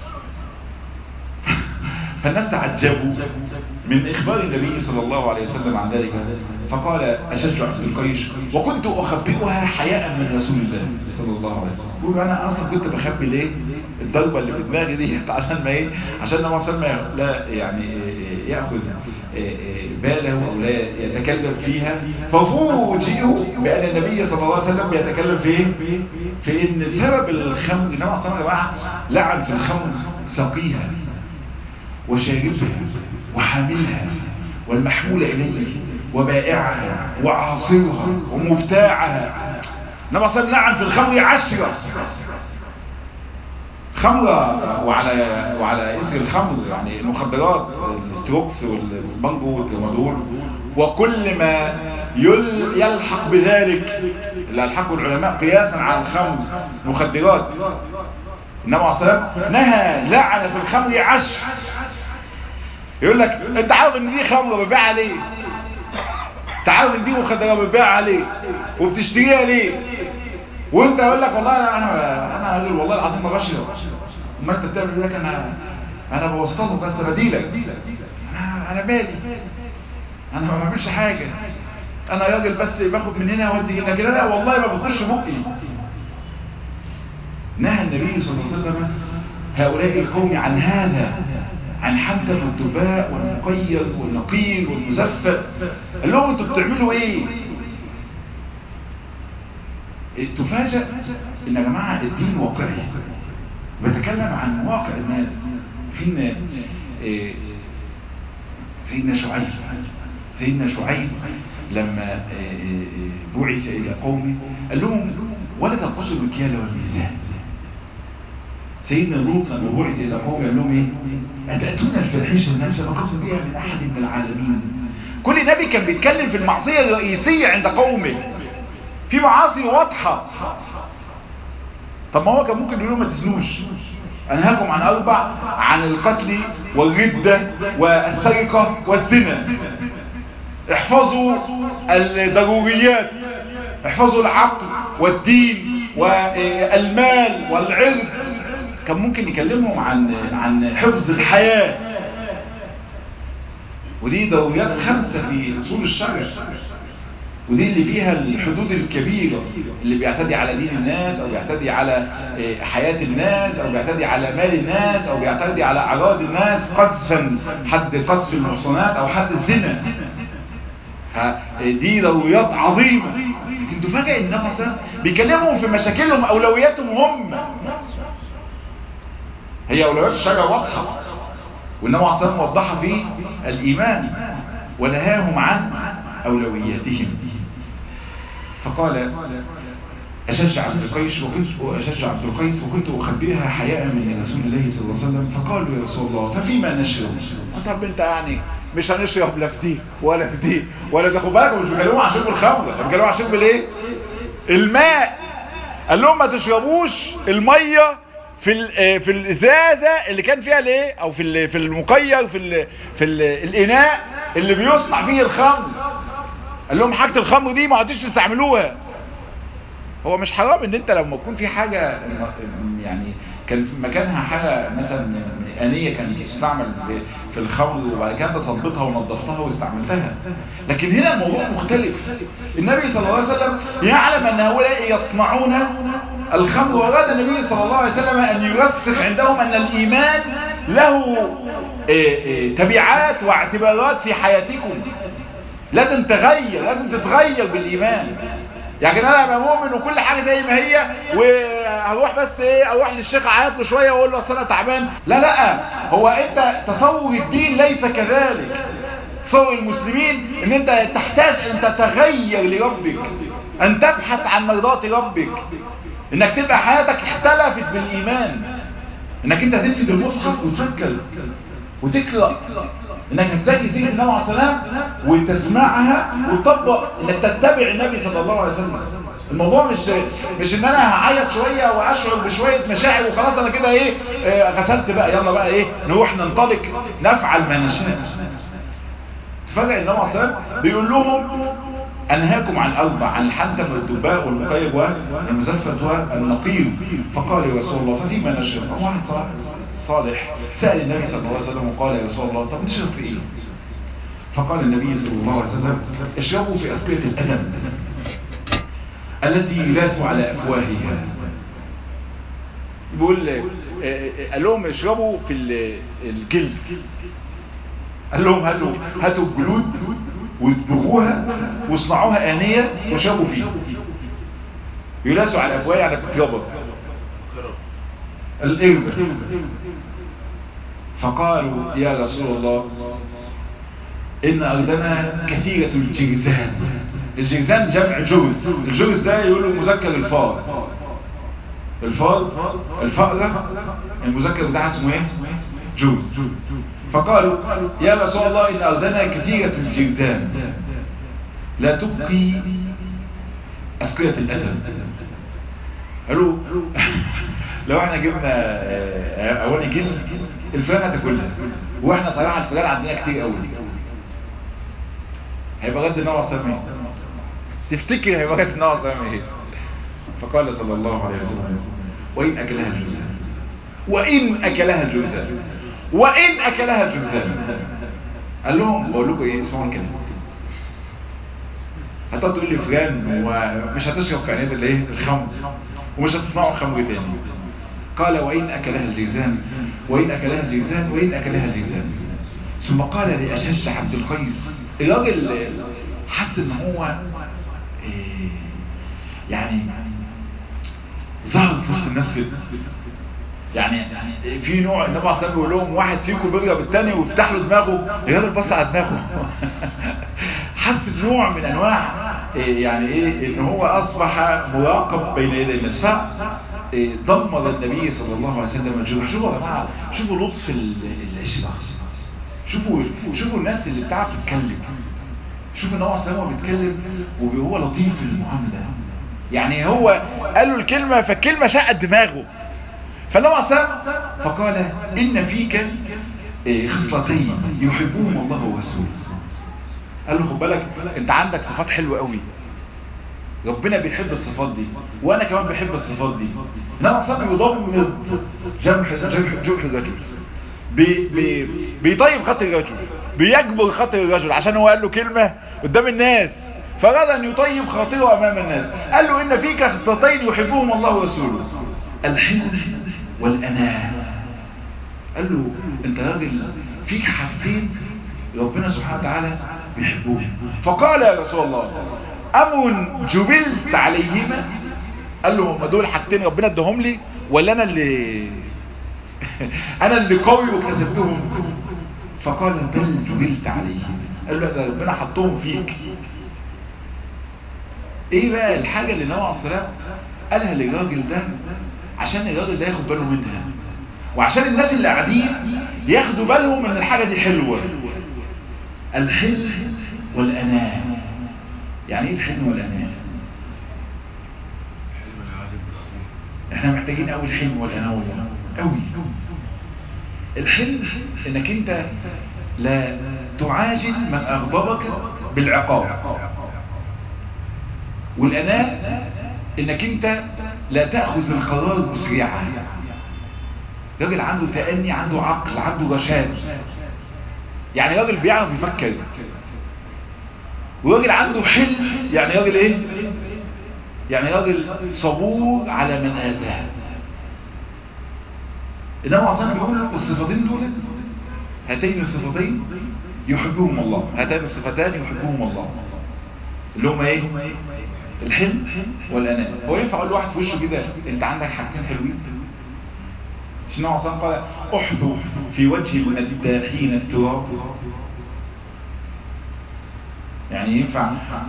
فالناس تعجبوا من إخبار النبي صلى الله عليه وسلم عن ذلك، فقال أشج عبد القيس وكنت أخبئها حياء من رسول الله صلى الله عليه وسلم. يقول أنا أصلا كنت بخبي ليه الضربة اللي في دماغي دي عشان ما ايه، عشان النبي صلى الله عليه وسلم لا يعني يأخذ باله أو لا يتكلم فيها. ففوجئوا بأن النبي صلى الله عليه وسلم يتكلم في إن سبب الخمر، النبي صلى الله عليه وسلم يا جماعة لعن في الخمر سقيها وشاربها وحاملها والمحمول إليه وبائعها وعاصرها ومبتاعها. النبي صلى الله عليه وسلم لعن في الخمر 10 خمرة وعلى اسم الخمر يعني المخدرات، الاستروكس والبانجو والترامادول وكل ما يلحق بذلك اللي ألحقه العلماء قياسا على الخمر مخدرات. النبي عليه الصلاة والسلام نهى لعن في الخمر 10. يقول لك انت عارف ان دي خمره بتبيع عليه، انت عارف ان دي مخدرات بتبيع عليه وبتشتريها ليه، وانت يقول لك والله انا راجل والله العظيم ما بشرب. اما انت بتعمل يقول لك انا بوصله بس بديلك، انا مالي، انا ما بعملش حاجه، انا راجل بس باخد من هنا وادي هنا كده، لا والله ما بخش بقي. نهى النبي صلى الله عليه وسلم هؤلاء القوم عن هذا، عن حنتم والدباء والمقير والنقير والمزفت. قال لهم انتوا بتعملوا ايه؟ تفاجأ ان يا جماعه الدين واقعي بيتكلم عن واقع الناس. فينا سيدنا شعيب لما بعث الى قومه قال لهم ولا تنقصوا المكيال والميزان. سيدنا لوط لما بعث الى قومه قال لهم ايه؟ اتاتون الفاحشه ما سبقكم بها من احد من العالمين. كل نبي كان بيتكلم في المعصيه الرئيسيه عند قومه، في معاصي واضحه. طب ما هو كان ممكن يقول لهم ما تزنوش، انهاكم عن 4، عن القتل والردة والسرقة والزنا. احفظوا الضروريات، احفظوا العقل والدين والمال والعرض. كان ممكن يكلمهم عن حفظ الحياة، ودي ضروريات 5 في اصول الشرع، ودي اللي فيها الحدود الكبيرة اللي بيعتدي على دين الناس او بيعتدي على حياة الناس او بيعتدي على مال الناس او بيعتدي على اعراض الناس، قذفا حد قذف المحصنات او حد الزنا. فدي ضروريات عظيمة. لكن تفاجئ النفس بيكلمهم في مشاكلهم، اولوياتهم هم. هي اولويات الشرع واضحة، والنبي عليه الصلاة والسلام وضحها في الايمان ونهاهم عن اولوياتهم. فقال أشج عبد القيس وكنت أخبرها حياء من رسول الله صلى الله عليه وسلم. فقالوا يا رسول الله ففيما نشرب؟ طب انت يعني مش هنشرب لا في دي ولا في دي ولا تاخد بالك، مش بيكلموا عن شرب الخمر، بيكلموا عن شرب الايه؟ الماء. قال لهم ما تشربوش الميه في الازازه اللي كان فيها الايه، او في المقير في الاناء اللي بيصنع فيه الخمر. قال لهم حاجه الخمر دي ما عادش تستعملوها. هو مش حرام ان انت لما تكون في حاجه يعني كان في مكانها حاجه مثلا آنية كانت تستعمل في الخمر وبعد كده صبتها ونظفتها واستعملتها، لكن هنا الموضوع مختلف. النبي صلى الله عليه وسلم يعلم ان هؤلاء يصنعون الخمر. وأراد النبي صلى الله عليه وسلم أن يرسخ عندهم أن الإيمان له تبعات واعتبارات في حياتكم، لازم تغير، لازم تتغير بالإيمان. يعني انا ابقى مؤمن وكل حاجه زي ما هي، وهروح بس اروح للشيخ اعيط له شويه واقول له اصل انا تعبان. لا، هو انت تصور الدين ليس كذلك. تصور المسلمين ان انت تحتاج ان تتغير لربك، ان تبحث عن مرضات ربك، انك تبقى حياتك اختلفت بالايمان، انك انت تمسك المصحف وتفكر وتقرا، انك تذاكر سيره النبي عليه الصلاه وتسمعها وتطبق، انك تتبع النبي صلى الله عليه وسلم. الموضوع مش ان انا هعيط شويه واشعر بشويه مشاعر وخلاص انا كده غسلت بقى، يلا بقى نروح ننطلق نفعل ما نشاء. تفاجئ النبي عليه الصلاه بيقول لهم انهاكم عن اربع، عن الحنتم والدباء والمقيب والمزفت والنقيب. فقال يا رسول الله ففيما نشرب؟ واحد صالح سأل النبي صلى الله عليه وسلم وقال يا رسول الله طب نشرب في ايه؟ فقال النبي صلى الله عليه وسلم اشربوا في أسقية الأدم التي يلاث على أفواهها. بيقول قال لهم اشربوا في الجلد، قال لهم هاتوا الجلود وادبغوها واصنعوها آنية وشربوا فيها. يلاث على أفواهها يعني بتتربط الإربة. فقالوا يا رسول الله إن أرضنا كثيرة الجرزان. الجرزان جمع جرز، الجرز ده يقولوا مذكر الفار، الفأرة المذكر بتاعها اسمه ايه؟ جرز. فقالوا يا رسول الله إن أرضنا كثيرة الجرزان لا تبقي أسقية الأدب. قالوا لو احنا جبنا اواني جلد الفلان هتاكلها، واحنا صراحه الفلان عندنا كتير قوي، هيبقى غد النوع السامي. تفتكر هيبقى غد النوع السامي ايه؟ فقال صلى الله عليه وسلم وإن أكلها الجوزان، وإن أكلها الجوزان، وإن أكلها الجوزان. قال لهم بقول لكم ايه، اسمعوا كده، هتقعد تقول لي فلان ومش هتشرب في عينيه الايه الخمر ومش هتصنعوا خمر تاني. قال وإن أكلها الجيزان، وإن أكلها الجيزان، وإن أكلها الجيزان. ثم قال لأشج عبد القيس. الراجل حس ان هو يعني ظهر في وسط الناس كده. يعني في نوع النبي عليه الصلاه والسلام بيقول لهم واحد فيكم بيرجع بالتاني ويفتح له دماغه، الراجل بص على دماغه حس بنوع من انواع يعني ان هو اصبح مراقب بين يدي الناس. ضمر النبي صلى الله عليه وسلم الجروح. شوفوا يا جماعه، شوفوا لطف العشره، شوفوا الناس اللي بتعرف تتكلم. شوفوا النبي عليه الصلاه والسلام بيتكلم وهو لطيف في المعامله. يعني هو قال له الكلمه فالكلمه شقت دماغه. فالنبي عليه الصلاه والسلام فقال ان فيك خصلتين يحبهم الله ورسوله. قال له خد بالك انت عندك صفات حلوه قوي، ربنا بيحب الصفات دي وانا كمان بحب الصفات دي. انما الصبر يضمن جرح الرجل، بيطيب خاطر الرجل، بيجبر خاطر الرجل عشان هو قال له كلمه قدام الناس فاراد ان يطيب خاطره امام الناس. قال له ان فيك خصلتين يحبهم الله ورسوله، الحلم والاناه. قال له انت راجل فيك حاجتين ربنا سبحانه وتعالى بيحبوهم. فقال يا رسول الله امر جبلت عليهما؟ قال له هم دول حاجتين ربنا ادهم لي ولا انا اللي قوي وكسبتهم؟ فقال بل جبلت عليهما. قال له ده ربنا حطهم فيك. ايه بقى الحاجه اللي النبي عليه الصلاه والسلام قالها للراجل ده عشان الراجل ده ياخد باله منها، وعشان الناس اللي قاعدين ياخدوا بالهم ان الحاجه دي حلوه؟ الحلم والاناه. يعني ايه الحلم والاناه؟ احنا محتاجين قوي الحلم والاناه والله قوي. الحلم انك انت لا تعاجل من اغضبك بالعقاب، والاناه انك انت لا تأخذ القرار مسرعا. راجل عنده تأني، عنده عقل، عنده رشاد، يعني راجل بيعرف يفكر. وراجل عنده حلم، يعني راجل ايه؟ يعني راجل صبور على من آذاه. إنما أصلا بيقول الصفتين دول، هاتين الصفتين يحبهم الله، هاتين الصفتان يحبهم الله، اللي هم ايه؟ الحلم والأناة. هو ينفع اقول لواحد في وشه كده انت عندك حاجتين حلوين؟ عشان هو اصلا قال احذو في وجه المداحين التراب. يعني ينفع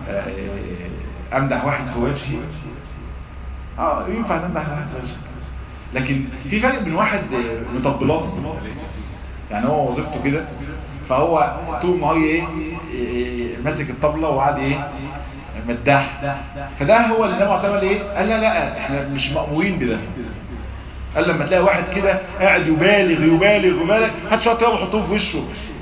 امدح واحد في وجهي؟ ينفع امدح واحد في وجهي، لكن في فرق بين واحد مطبلات، يعني هو وظيفته كده، فهو طول النهار ايه ماسك الطبلة وقاعد ايه مداح، فده هو اللي النبي صلى الله عليه وسلم ايه قال لا احنا مش مأمورين بده. قال لما تلاقي واحد كده قاعد يبالغ هات شويه طيب وحطوه في وشه،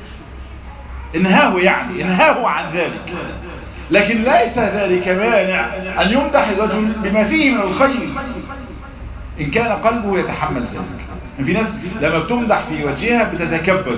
انهاه عن ذلك. لكن ليس ذلك مانع ان يمدح الرجل بما فيه من الخير ان كان قلبه يتحمل ذلك. في ناس لما بتمدح في وجهها بتتكبر،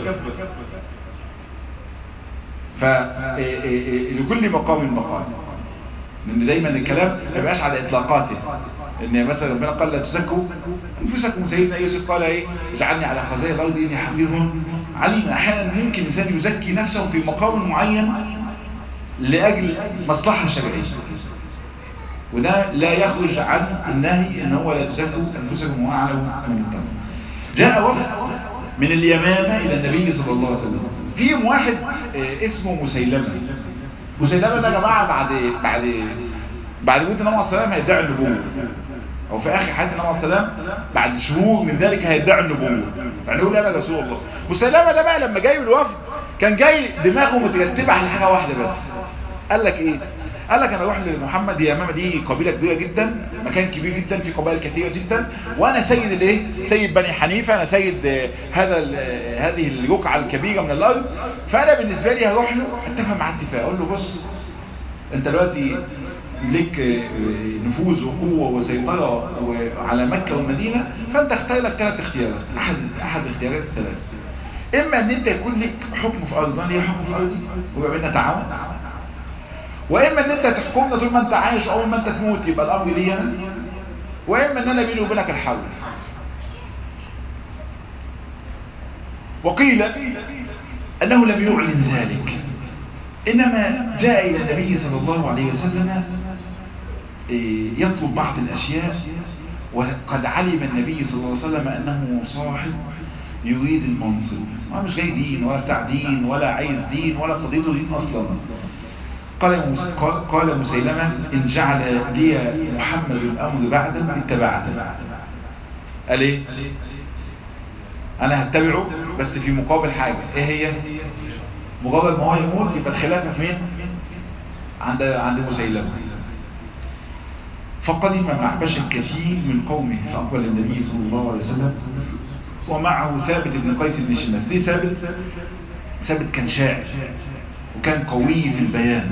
فلكل مقام مقال، لان دايما الكلام ما يبقاش على اطلاقاته. ان مثلا ربنا قال لا تزكوا انفسكم، سيدنا يوسف قال ايه اجعلني على خزائن الارض اني حفيظ عليم. احيانا ممكن الانسان يزكي نفسه في مقام معين لاجل مصلحه شرعيه، وده لا يخرج عن النهي ان هو لا تزكوا انفسكم واعلم من التقوى. جاء وفد من اليمامه الى النبي صلى الله عليه وسلم، فيهم واحد اسمه مسيلمه. مسيلمه ده يا جماعه بعد موت النبي عليه السلام هيدعي النبوه، او في اخر حياه النبي عليه السلام بعد شهور من ذلك هيدعي النبوه، يعني يقول انا رسول الله. مسيلمه ده بقى لما جاي بالوفد كان جاي دماغه مترتبه على حاجه واحده بس. قال لك ايه؟ قال لك انا اروح لمحمد. يمامه دي قبيله كبيره جدا، مكان كبير جدا، في قبائل كثيره جدا، وانا سيد الايه؟ سيد بني حنيفه، انا سيد هذه الرقعه الكبيره من الارض. فانا بالنسبه لي هروح له اتفق معاه اتفاق، اقول له بص انت دلوقتي لك نفوذ وقوه وسيطره على مكه والمدينه، فانت اختار لك 3 اختيارات، احد الاختيارات الثلاث. اما ان انت يكون لك حكم في ارض، ليه حكم في ارضي ويبقى بيننا تعاون، واما ان انت تحكمنا طول ما انت عايش، اول ما انت تموت يبقى الامر لي انا، واما ان انا بيني وبينك الحرب. وقيل انه لم يعلن ذلك، انما جاء الى النبي صلى الله عليه وسلم يطلب بعض الاشياء، وقد علم النبي صلى الله عليه وسلم انه صاحب يريد المنصب، ما مش جاي دين ولا بتاع دين ولا عايز دين ولا قضيته دين اصلا. قال مسيلمة إن جعل لي محمد الأمر بعد اتبعته. قال إيه؟ أنا هتبعه بس في مقابل حاجة، إيه هي؟ مجرد ما هو يموت يبقى الخلافة في مين؟ عند مسيلمة. فقدم معبش كثير من قومه فأقبل النبي صلى الله عليه وسلم ومعه ثابت بن قيس بن شماس. ليه ثابت كان شاعر وكان قوي في البيان.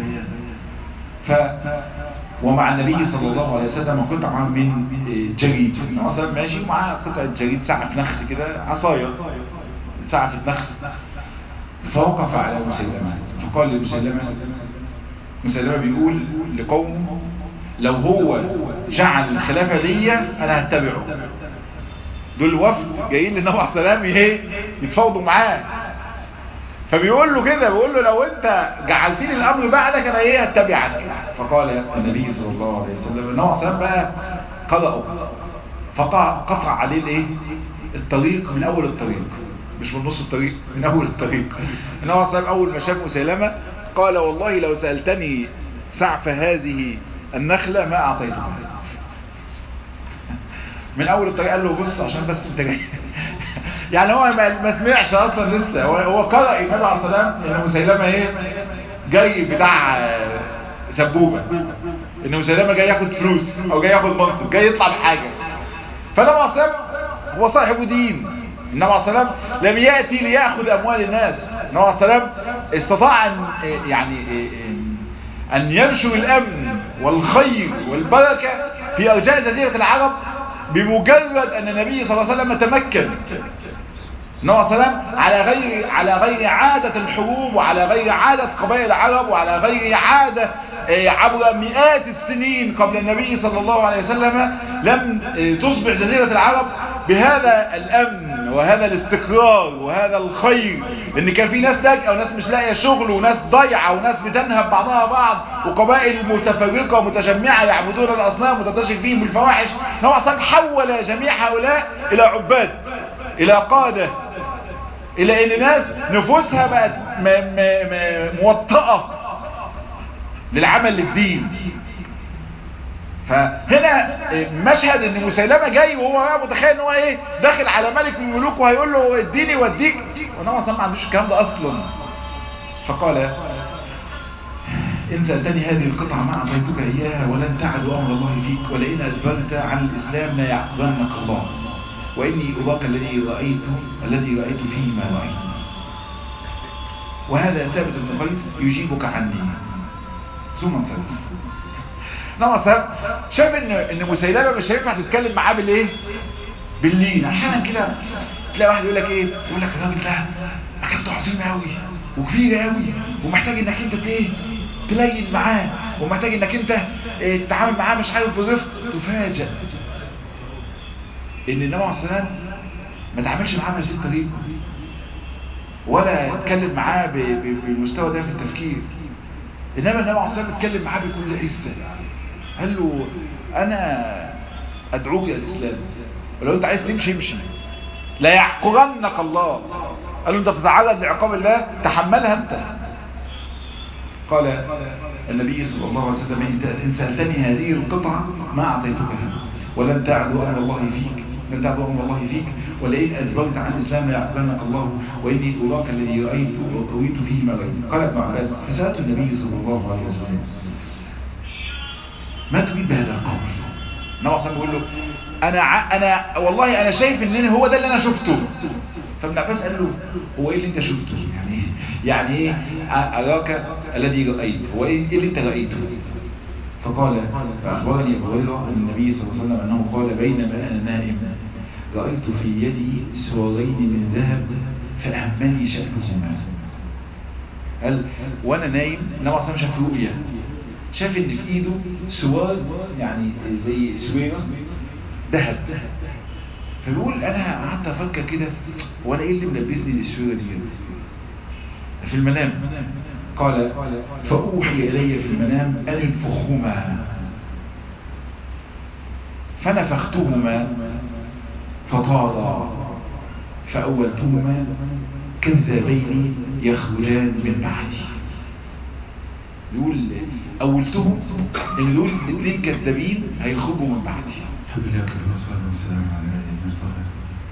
ومع النبي صلى الله عليه وسلم قطعة من جريد، مثلا ماشي ومعاه قطعة جريد، سعف نخل كده، عصاية سعف نخل. فوقف على مسيلمة فقال مسيلمة بيقول لقومه لو هو جعل الخلافة ليا انا هتبعه. دول وفد جايين للنبي عليه السلام يتفاوضوا معاه، فبيقول له كده، بيقول له لو انت جعلتني الامر بعدك انا هتبعك. فقال النبي صلى الله عليه وسلم النبي عليه السلام بقى قرأه فقطع عليه الطريق من اول الطريق، مش من نص الطريق، من اول الطريق. النبي عليه السلام اول ما شاف مسيلمة قال والله لو سألتني سعف هذه النخلة ما اعطيتك. من اول الطريق قال له بص عشان بس انت جاي يعني هو ما سمعش اصلا لسه، هو قرأ النبي عليه السلام ان مسيلمة جاي بتاع سبوبة، ان مسيلمة جاي ياخد فلوس او جاي ياخد منصب، جاي يطلع بحاجة. فالنبي عليه السلام هو صاحب دين، النبي عليه السلام لم يأتي ليأخذ اموال الناس. النبي عليه السلام استطاع ان ينشر الامن والخير والبركة في ارجاء جزيرة العرب بمجرد ان النبي صلى الله عليه وسلم تمكن. النبي صلى الله عليه وسلم على غير عادة الحروب، وعلى غير عادة قبائل العرب، وعلى غير عادة عبر مئات السنين قبل النبي صلى الله عليه وسلم لم تصبح جزيرة العرب بهذا الأمن وهذا الاستقرار وهذا الخير. ان كان في ناس لاجئة وناس مش لاقية شغل وناس ضيعة وناس بتنهب بعضها بعض وقبائل متفرقة ومتجمعة يعبدون الأصنام وتنتشر فيهم الفواحش. نوع صلى حول جميع هؤلاء إلى عباد، إلى قادة، إلى أن ناس نفوسها بقت موطئة للعمل للدين. فهنا مشهد ان مسيلمة جاي وهو بقى متخيل ان هو ايه داخل على ملك من الملوك وهيقول له اديني واديك، ونوع صلى ما عندوش الكلام ده اصلا. فقال إن سألتني هذه القطعة ما أعطيتك إياها ولن تعد أمر الله فيك، ولئن أدبرت عن الإسلام لا يعقبنك الله، وإني أراك الذي رأيت فيه ما رأيت. وهذا ثابت بن قيس يجيبك عني ثم انصرف. نوع صلى شاف إن مسيلمة مش هينفع تتكلم معاه بالإيه؟ باللين. عشان كده تلاقي واحد يقول لك إيه؟ يقول لك الراجل ده مكانته عظيمة أوي وكبيرة أوي ومحتاج إنك أنت إيه؟ تلين معاه، ومحتاج انك انت تتعامل معاه مش عارف برفق. تفاجأ ان النبي عليه السلام ما تعاملش معاه بهذه الطريقه ولا اتكلم معاه بالمستوى ده في التفكير. انما النبي عليه السلام اتكلم معاه بكل عزه، قال له انا ادعوك الى الاسلام ولو انت عايز تمشي امشي، لا يعقرنك الله. قال له انت تتعرض لعقاب الله تحملها انت. قال النبي صلى الله عليه وسلم إن سألتني هذه القطعة ما أعطيتكها ولن تعدو أمر الله فيك، لن تعدو أمر الله فيك، ولئن أدبرت عن الإسلام يعقبنك الله، وإني أراك الذي رأيت فيه ما رأيت. قال ابن عباس فسألت النبي صلى الله عليه وسلم ما تريد بهذا القول؟ النبي صلى الله عليه وسلم بيقول له أنا والله أنا شايف إن هو ده اللي أنا شفته. فابن عباس قال له هو ايه اللي انت شفته؟ يعني ايه اراك الذي رأيت؟ هو ايه اللي انت رأيته؟ فقال فاخبرني ابو هريره ان النبي صلى الله عليه وسلم انه قال بينما انا نائم رأيت في يدي سوارين من ذهب فأهمني شأنهما. قال وانا نايم النبي صلى الله عليه وسلم شاف رؤيا، شاف ان في ايده سوار يعني زي سويره ذهب. فبيقول انا قعدت افكر كده وانا ايه اللي ملبسني الاسوره دي في المنام. قال فاوحي الي في المنام ان انفخهما فنفختهما فطارا فاولتهما كذابين يخرجان من بعدي. يقول اولتهم ان دول اثنين كذابين هيخرجوا من بعدي. الحمد لله كيف والصلاة والسلام على نبينا المصطفى.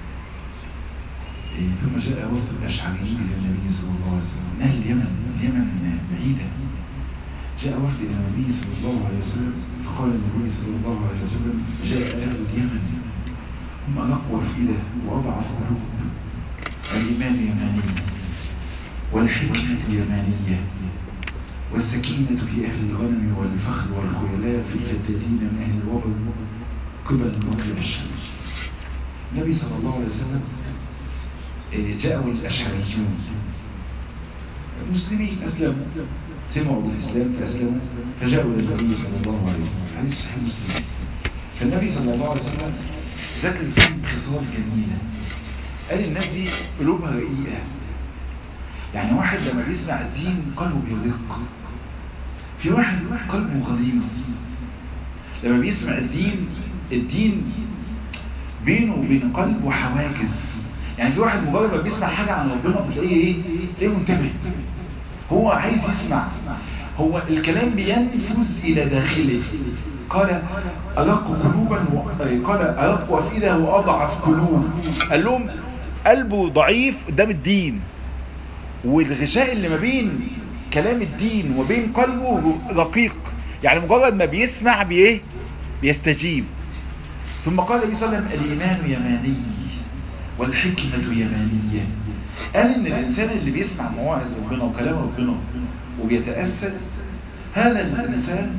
ثم جاء وفد الأشعريين إلى النبي صلى الله عليه وسلم من أهل اليمن بعيدة. جاء وفد إلى النبي صلى الله عليه وسلم فقال النبي صلى الله عليه وسلم جاء أهل اليمن هم أرق أفئدة وأضعف قلوب، الإيمان يماني والحكمة يمانية والسكينة في أهل الغنم والفخر والخيلاء في الفتاتين من أهل الوبر قبل مطلع الشمس. النبي صلى الله عليه وسلم جاءوا الأشعريون المسلمين أسلموا، سمعوا بالإسلام فأسلموا فجاءوا للنبي صلى الله عليه وسلم. حديث صحيح مسلم. فالنبي صلى الله عليه وسلم ذكر فيه خصال جميلة. قال الناس دي قلوبها رقيقة، يعني واحد لما بيسمع الدين قلبه بيرق، في واحد قلبه غليظ لما بيسمع الدين بينه وبين قلبه حواجز. يعني في واحد مجرد ما بيسمع حاجة عن ربنا بتلاقيه تلاقيه منتبه، هو عايز يسمع، هو الكلام بينفذ إلى داخله. قال أرق قلوبا قال أرق أفئدة وأضعف قلوب. قال لهم قلبه ضعيف قدام الدين، والغشاء اللي ما بين كلام الدين وبين قلبه رقيق، يعني مجرد ما بيسمع بيستجيب. ثم قال النبي صلى الله عليه وسلم الإيمان يماني والحكمة يمانية. قال إن الإنسان اللي بيسمع مواعظ ربنا وكلام ربنا وبيتأثر، هذا الإنسان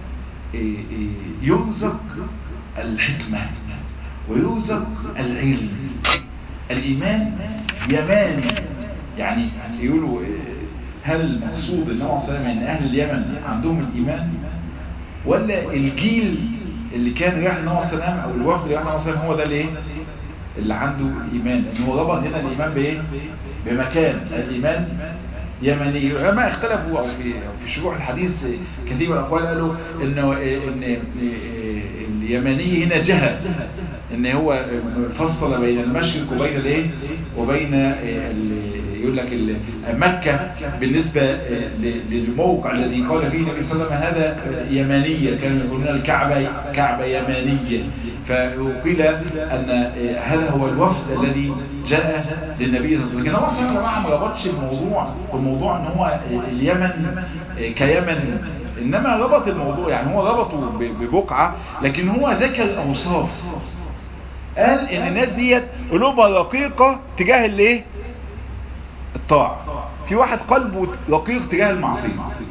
يرزق الحكمة ويرزق العلم. الإيمان يماني، يعني يقولوا هل المقصود النبي صلى الله عليه وسلم ان اهل اليمن عندهم الايمان، ولا الجيل اللي كان رايح النبي صلى الله عليه وسلم او الوفد اللي رايح النبي صلى الله عليه وسلم هو ده اللي اللي عنده ايمان؟ لان هو ربط هنا الايمان بايه؟ بمكان. الايمان يمني. العلماء اختلفوا او في شروح الحديث كثير من الاقوال قالوا انه ان اليمني هنا جهه، ان هو فصل بين المشرق وبين الايه وبين يقول لك مكة بالنسبة للموقع الذي قال فيه النبي صلى الله عليه وسلم هذا يمانية، كانوا يقولون الكعبة كعبة يمانية. فقيل أن هذا هو الوفد الذي جاء للنبي صلى الله عليه وسلم. لكن هو صلى الله عليه وسلم ما ربطش الموضوع أن هو اليمن كيمن، إنما ربط الموضوع، يعني هو ربطه ببقعة، لكن هو ذكر أوصاف. قال إن الناس ديت قلوبها رقيقة تجاه الايه؟ الطاعة. في واحد قلبه رقيق تجاه المعصية،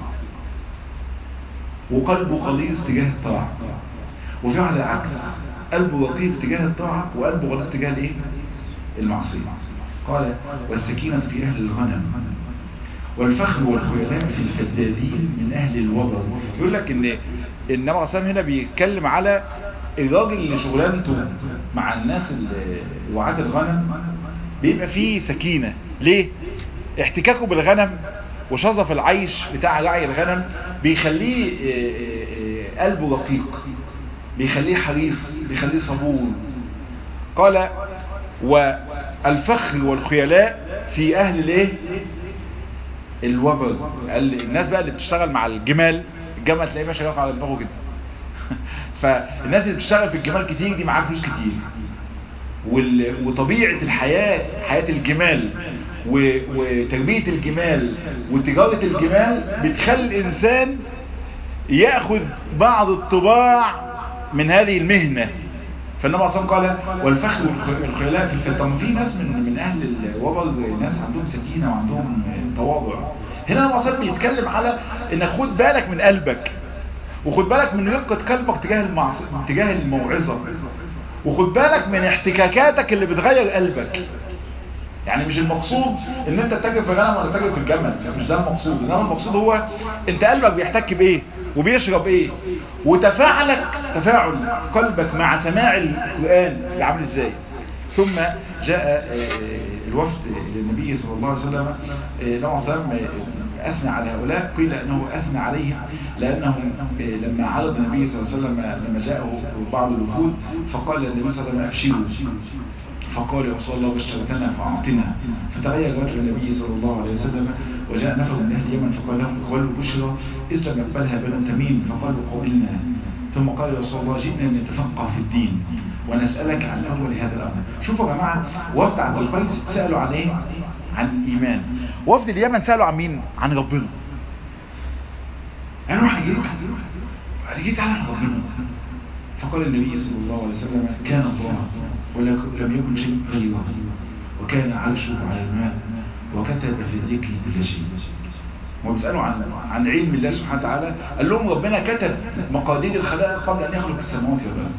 وقلبه غليظ تجاه الطاعة. وفي واحد العكس، قلبه رقيق تجاه الطاعة وقلبه غليظ تجاه الايه؟ المعصية. قال والسكينة في أهل الغنم والفخر والخيلاء في الفدادين من أهل الوبر. يقول لك إن النبي عليه الصلاة هنا بيتكلم على الراجل اللي شغلانته مع الناس رعاة الغنم بيبقى فيه سكينة. ليه؟ احتكاكه بالغنم وشظف العيش بتاع رعي الغنم بيخليه قلبه رقيق، بيخليه حريص، بيخليه صبور. قال والفخر والخيلاء في أهل الايه؟ الوبر. قال الناس بقى اللي بتشتغل مع الجمال تلاقيه ماشي راقع على دماغه كده. فالناس اللي بتشتغل في الجمال كتير دي معاها فلوس كتير، وطبيعة الحياة حياة الجمال وتربية الجمال وتجارة الجمال بتخلي الإنسان يأخذ بعض الطباع من هذه المهنة. فالنبي أصلا قال والفخر والخيلاء في الفتن. في ناس من أهل الوبر ناس عندهم سكينة وعندهم تواضع. هنا النبي أصلا بيتكلم على إنك خد بالك من قلبك، وخد بالك من رقة قلبك تجاه الموعظة، وخد بالك من احتكاكاتك اللي بتغير قلبك. يعني مش المقصود ان انت تتاجر في غنم ولا تتاجر في الجمل، مش ده المقصود. انما المقصود هو انت قلبك بيحتك بايه وبيشرب ايه، تفاعل قلبك مع سماع القرآن عامل ازاي. ثم جاء الوفد للنبي صلى الله عليه وسلم. نوع سلام أثنى على هؤلاء. قيل أنه أثنى عليهم لأنهم لما عرض النبي صلى الله عليه وسلم لما جاءه بعض الوفود فقال النبي صلى الله عليه وسلم أبشروا، فقال يا رسول الله بشرتنا فأعطنا. فتغير وجه النبي صلى الله عليه وسلم وجاء نفر من أهل اليمن فقال لهم اقبلوا بشرى إذ لم يقبلها بنو تميم فقالوا قبلنا. ثم قال يا رسول الله جئنا لنتفقه في الدين ونسألك عن أول هذا الأمر. شوفوا يا جماعة، وفد عبد القيس سألوا عن إيه؟ عن الإيمان. وفد اليمن سألوا عن مين؟ عن ربنا. قالوا هنجيك على ربنا. فقال النبي صلى الله عليه وسلم كان الله ولم يكن شيء غيره، وكان عرشه على الماء، وكتب في الذكر كل شيء. وبيسألوا عن علم الله سبحانه وتعالى. قال لهم ربنا كتب مقادير الخلائق قبل أن يخلق السماوات والأرض.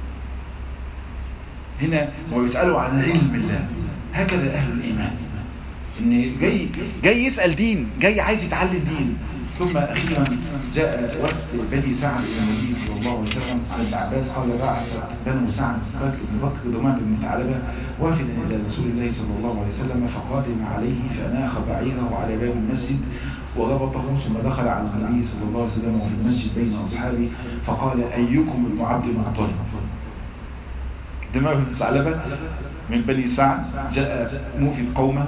هنا هو بيسألوا عن علم الله. هكذا أهل الإيمان، إن جاي يسأل دين، جاي عايز يتعلم دين. ثم أخيرا جاء وفد بني سعد إلى النبي صلى الله عليه وسلم. عن ابن عباس قال بعث بنو سعد بن بكر ضمان بن ثعلبة وافدا إلى رسول الله صلى الله عليه وسلم فقادم عليه فأناخ بعيره على باب المسجد وربطه، ثم دخل على النبي صلى الله عليه وسلم وفي المسجد بين أصحابه فقال أيكم ابن عبد المطلب. ضمان بن ثعلبة من بني سعد جاء موفد قومه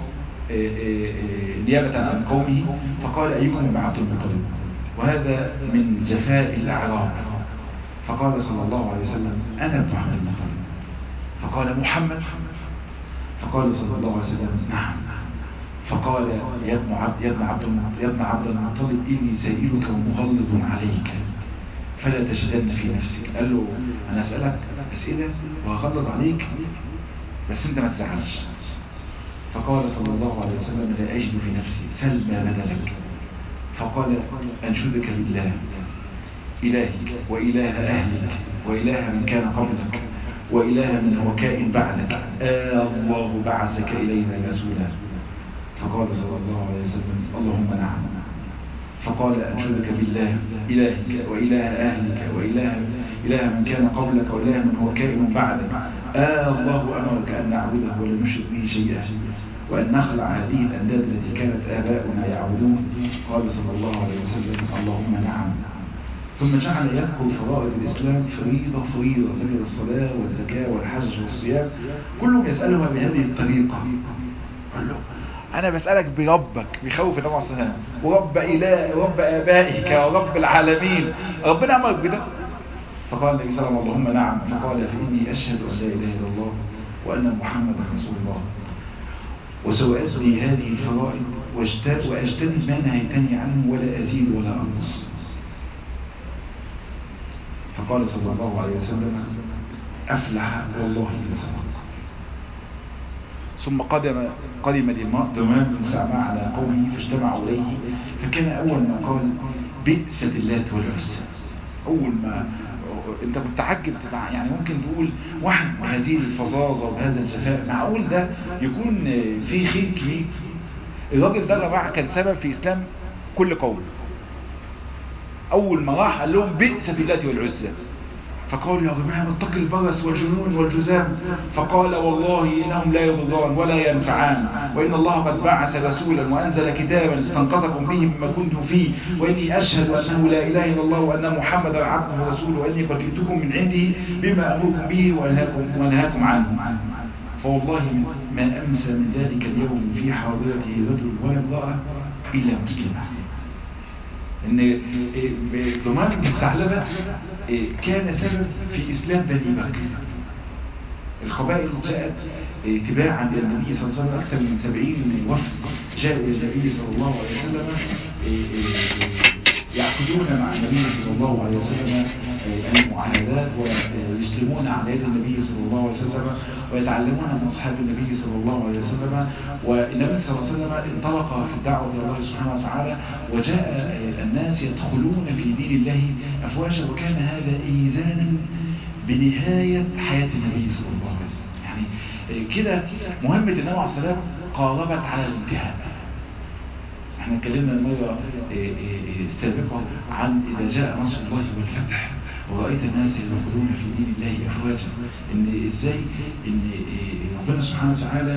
نيابة عن قومه فقال أيكم ابن عبد المطلب، وهذا من جفاء الأعراب. فقال صلى الله عليه وسلم أنا ابن عبد المطلب. فقال محمد؟ فقال صلى الله عليه وسلم نعم. فقال يا ابن عبد المطلب إني سائلك ومغلظ عليك فلا تشدن في نفسك. قال له أنا أسألك أسئلة وأغلظ عليك بس أنت ما تزعلش. فقال صلى الله عليه وسلم لا أجد في نفسي، سل ما بدا لك. فقال أنشدك بالله إلهك وإله أهلك وإله من كان قبلك وإله من هو كائن بعدك الله بعثك إلينا رسولا فقال صلى الله عليه وسلم اللهم نعم. فقال أنشدك بالله إلهك وإله أهلك وإله من كان قبلك وإله من هو كائن بعدك الله أمرك أن نعبده ولا نشرك به شيئا وأن نخلع هذه الأنداد التي كانت آباؤنا يعبدون. قال صلى الله عليه وسلم اللهم نعم. ثم جعل يذكر فرائض الإسلام فريضة ذكر الصلاة والزكاة والحج والصيام كلهم يسألها بهذه الطريقة. قال له أنا بسألك بربك، بيخوف النبي صلى الله عليه وسلم، ورب آبائك ورب العالمين، ربنا أمرك بده؟ فقال النبي صلى الله عليه وسلم اللهم نعم. فقال فإني أشهد أن لا إله إلا الله وأن محمدا رسول الله وسأؤدي هذه الفرائض وأجتنب ما نهيتني عنه ولا أزيد ولا أنقص. فقال صلى الله عليه وسلم أفلح والله إن صدق. ثم قدم الإمام بن سعماء على قومه فاجتمعوا إليه فكان أول ما قال بئست اللات والعزى. أول ما أنت متعجب يعني ممكن تقول واحد بهذه الفظاظة وبهذا الجفاء معقول ده يكون فيه خير كبير؟ الراجل ده جماعة كان سبب في إسلام كل قوم. أول ما راح قال لهم بئست اللات والعزى فقالوا يا جماعة نتقي البرص والجنون والجذام. فقال والله إنهم لا يضران ولا ينفعان وإن الله قد بعث رسولا وأنزل كتابا استنقذكم به مما كنتم فيه وإني أشهد أنه لا إله إلا الله وأن محمدا عبده ورسوله وإني قد جئتكم من عنده بما أمركم به وأنهاكم عنه. فوالله ما أمسى من ذلك اليوم في حاضرته رجل ولا امرأة إلا مسلم. ان ضمان بن ثعلبة كان سبب في اسلام بني بكر. القبائل جاءت تباعا للنبي صلى الله عليه وسلم، اكثر من 70 وفد جاءوا الى النبي صلى الله عليه وسلم يعقدون مع النبي صلى الله عليه وسلم المعاهدات ويسلمون على يد النبي صلى الله عليه وسلم ويتعلمون من اصحاب النبي صلى الله عليه وسلم. والنبي صلى الله عليه وسلم انطلق في الدعوه الى الله سبحانه وتعالى وجاء الناس يدخلون في دين الله افواجا وكان هذا ايذانا بنهايه حياه النبي صلى الله عليه وسلم. يعني كده مهمه النبي عليه الصلاه والسلام قاربت على الانتهاء. احنا اتكلمنا المرة السابقة عن إذا جاء نصر الله والفتح ورأيت الناس يدخلون في دين الله أفواجا، إن إزاي إن ربنا سبحانه وتعالى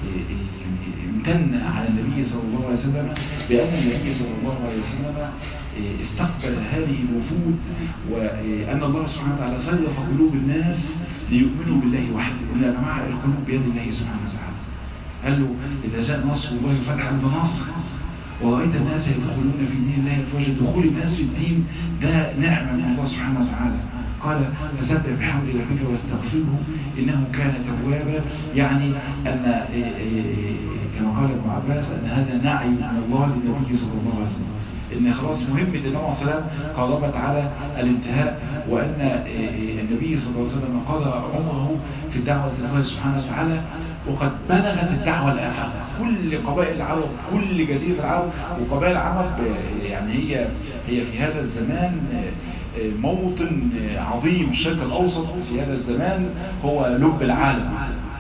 امتن على النبي صلى الله عليه وسلم بأن النبي صلى الله عليه وسلم استقبل هذه الوفود وأن الله سبحانه وتعالى صرف قلوب الناس ليؤمنوا بالله وحده. قلنا يا جماعة القلوب بيد الله سبحانه وتعالى. قال له إذا جاء نصر الله والفتح فنصر ورأيت الناس يدخلون في دين الله أفواجا. دخول الناس في الدين ده نعمة من الله سبحانه وتعالى. قال فسبح بحمد ربك واستغفره إنه كان توابا. يعني أن كما قال ابن عباس أن هذا نعي من الله للنبي صلى الله عليه وسلم، إن خلاص مهمة النبي عليه الصلاة والسلام قاربت على الانتهاء، وأن النبي صلى الله عليه وسلم قضى عمره في الدعوة إلى الله سبحانه وتعالى وقد بلغت الدعوة الآفاق. كل قبائل العرب، كل جزيرة العرب وقبائل العرب يعني هي في هذا الزمان موطن عظيم. الشرق الأوسط في هذا الزمان هو لب العالم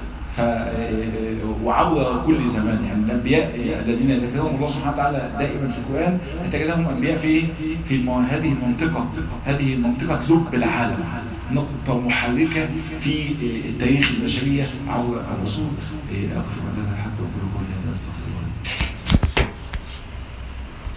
وعبر كل زمان. يعني الأنبياء الذين ذكرهم الله سبحانه وتعالى دائما في القرآن تجدهم أنبياء في هذه المنطقة، هذه المنطقة لب العالم، نقطة محركة في تاريخ البشرية عبر الرسول. أقف على هذا حتى أقول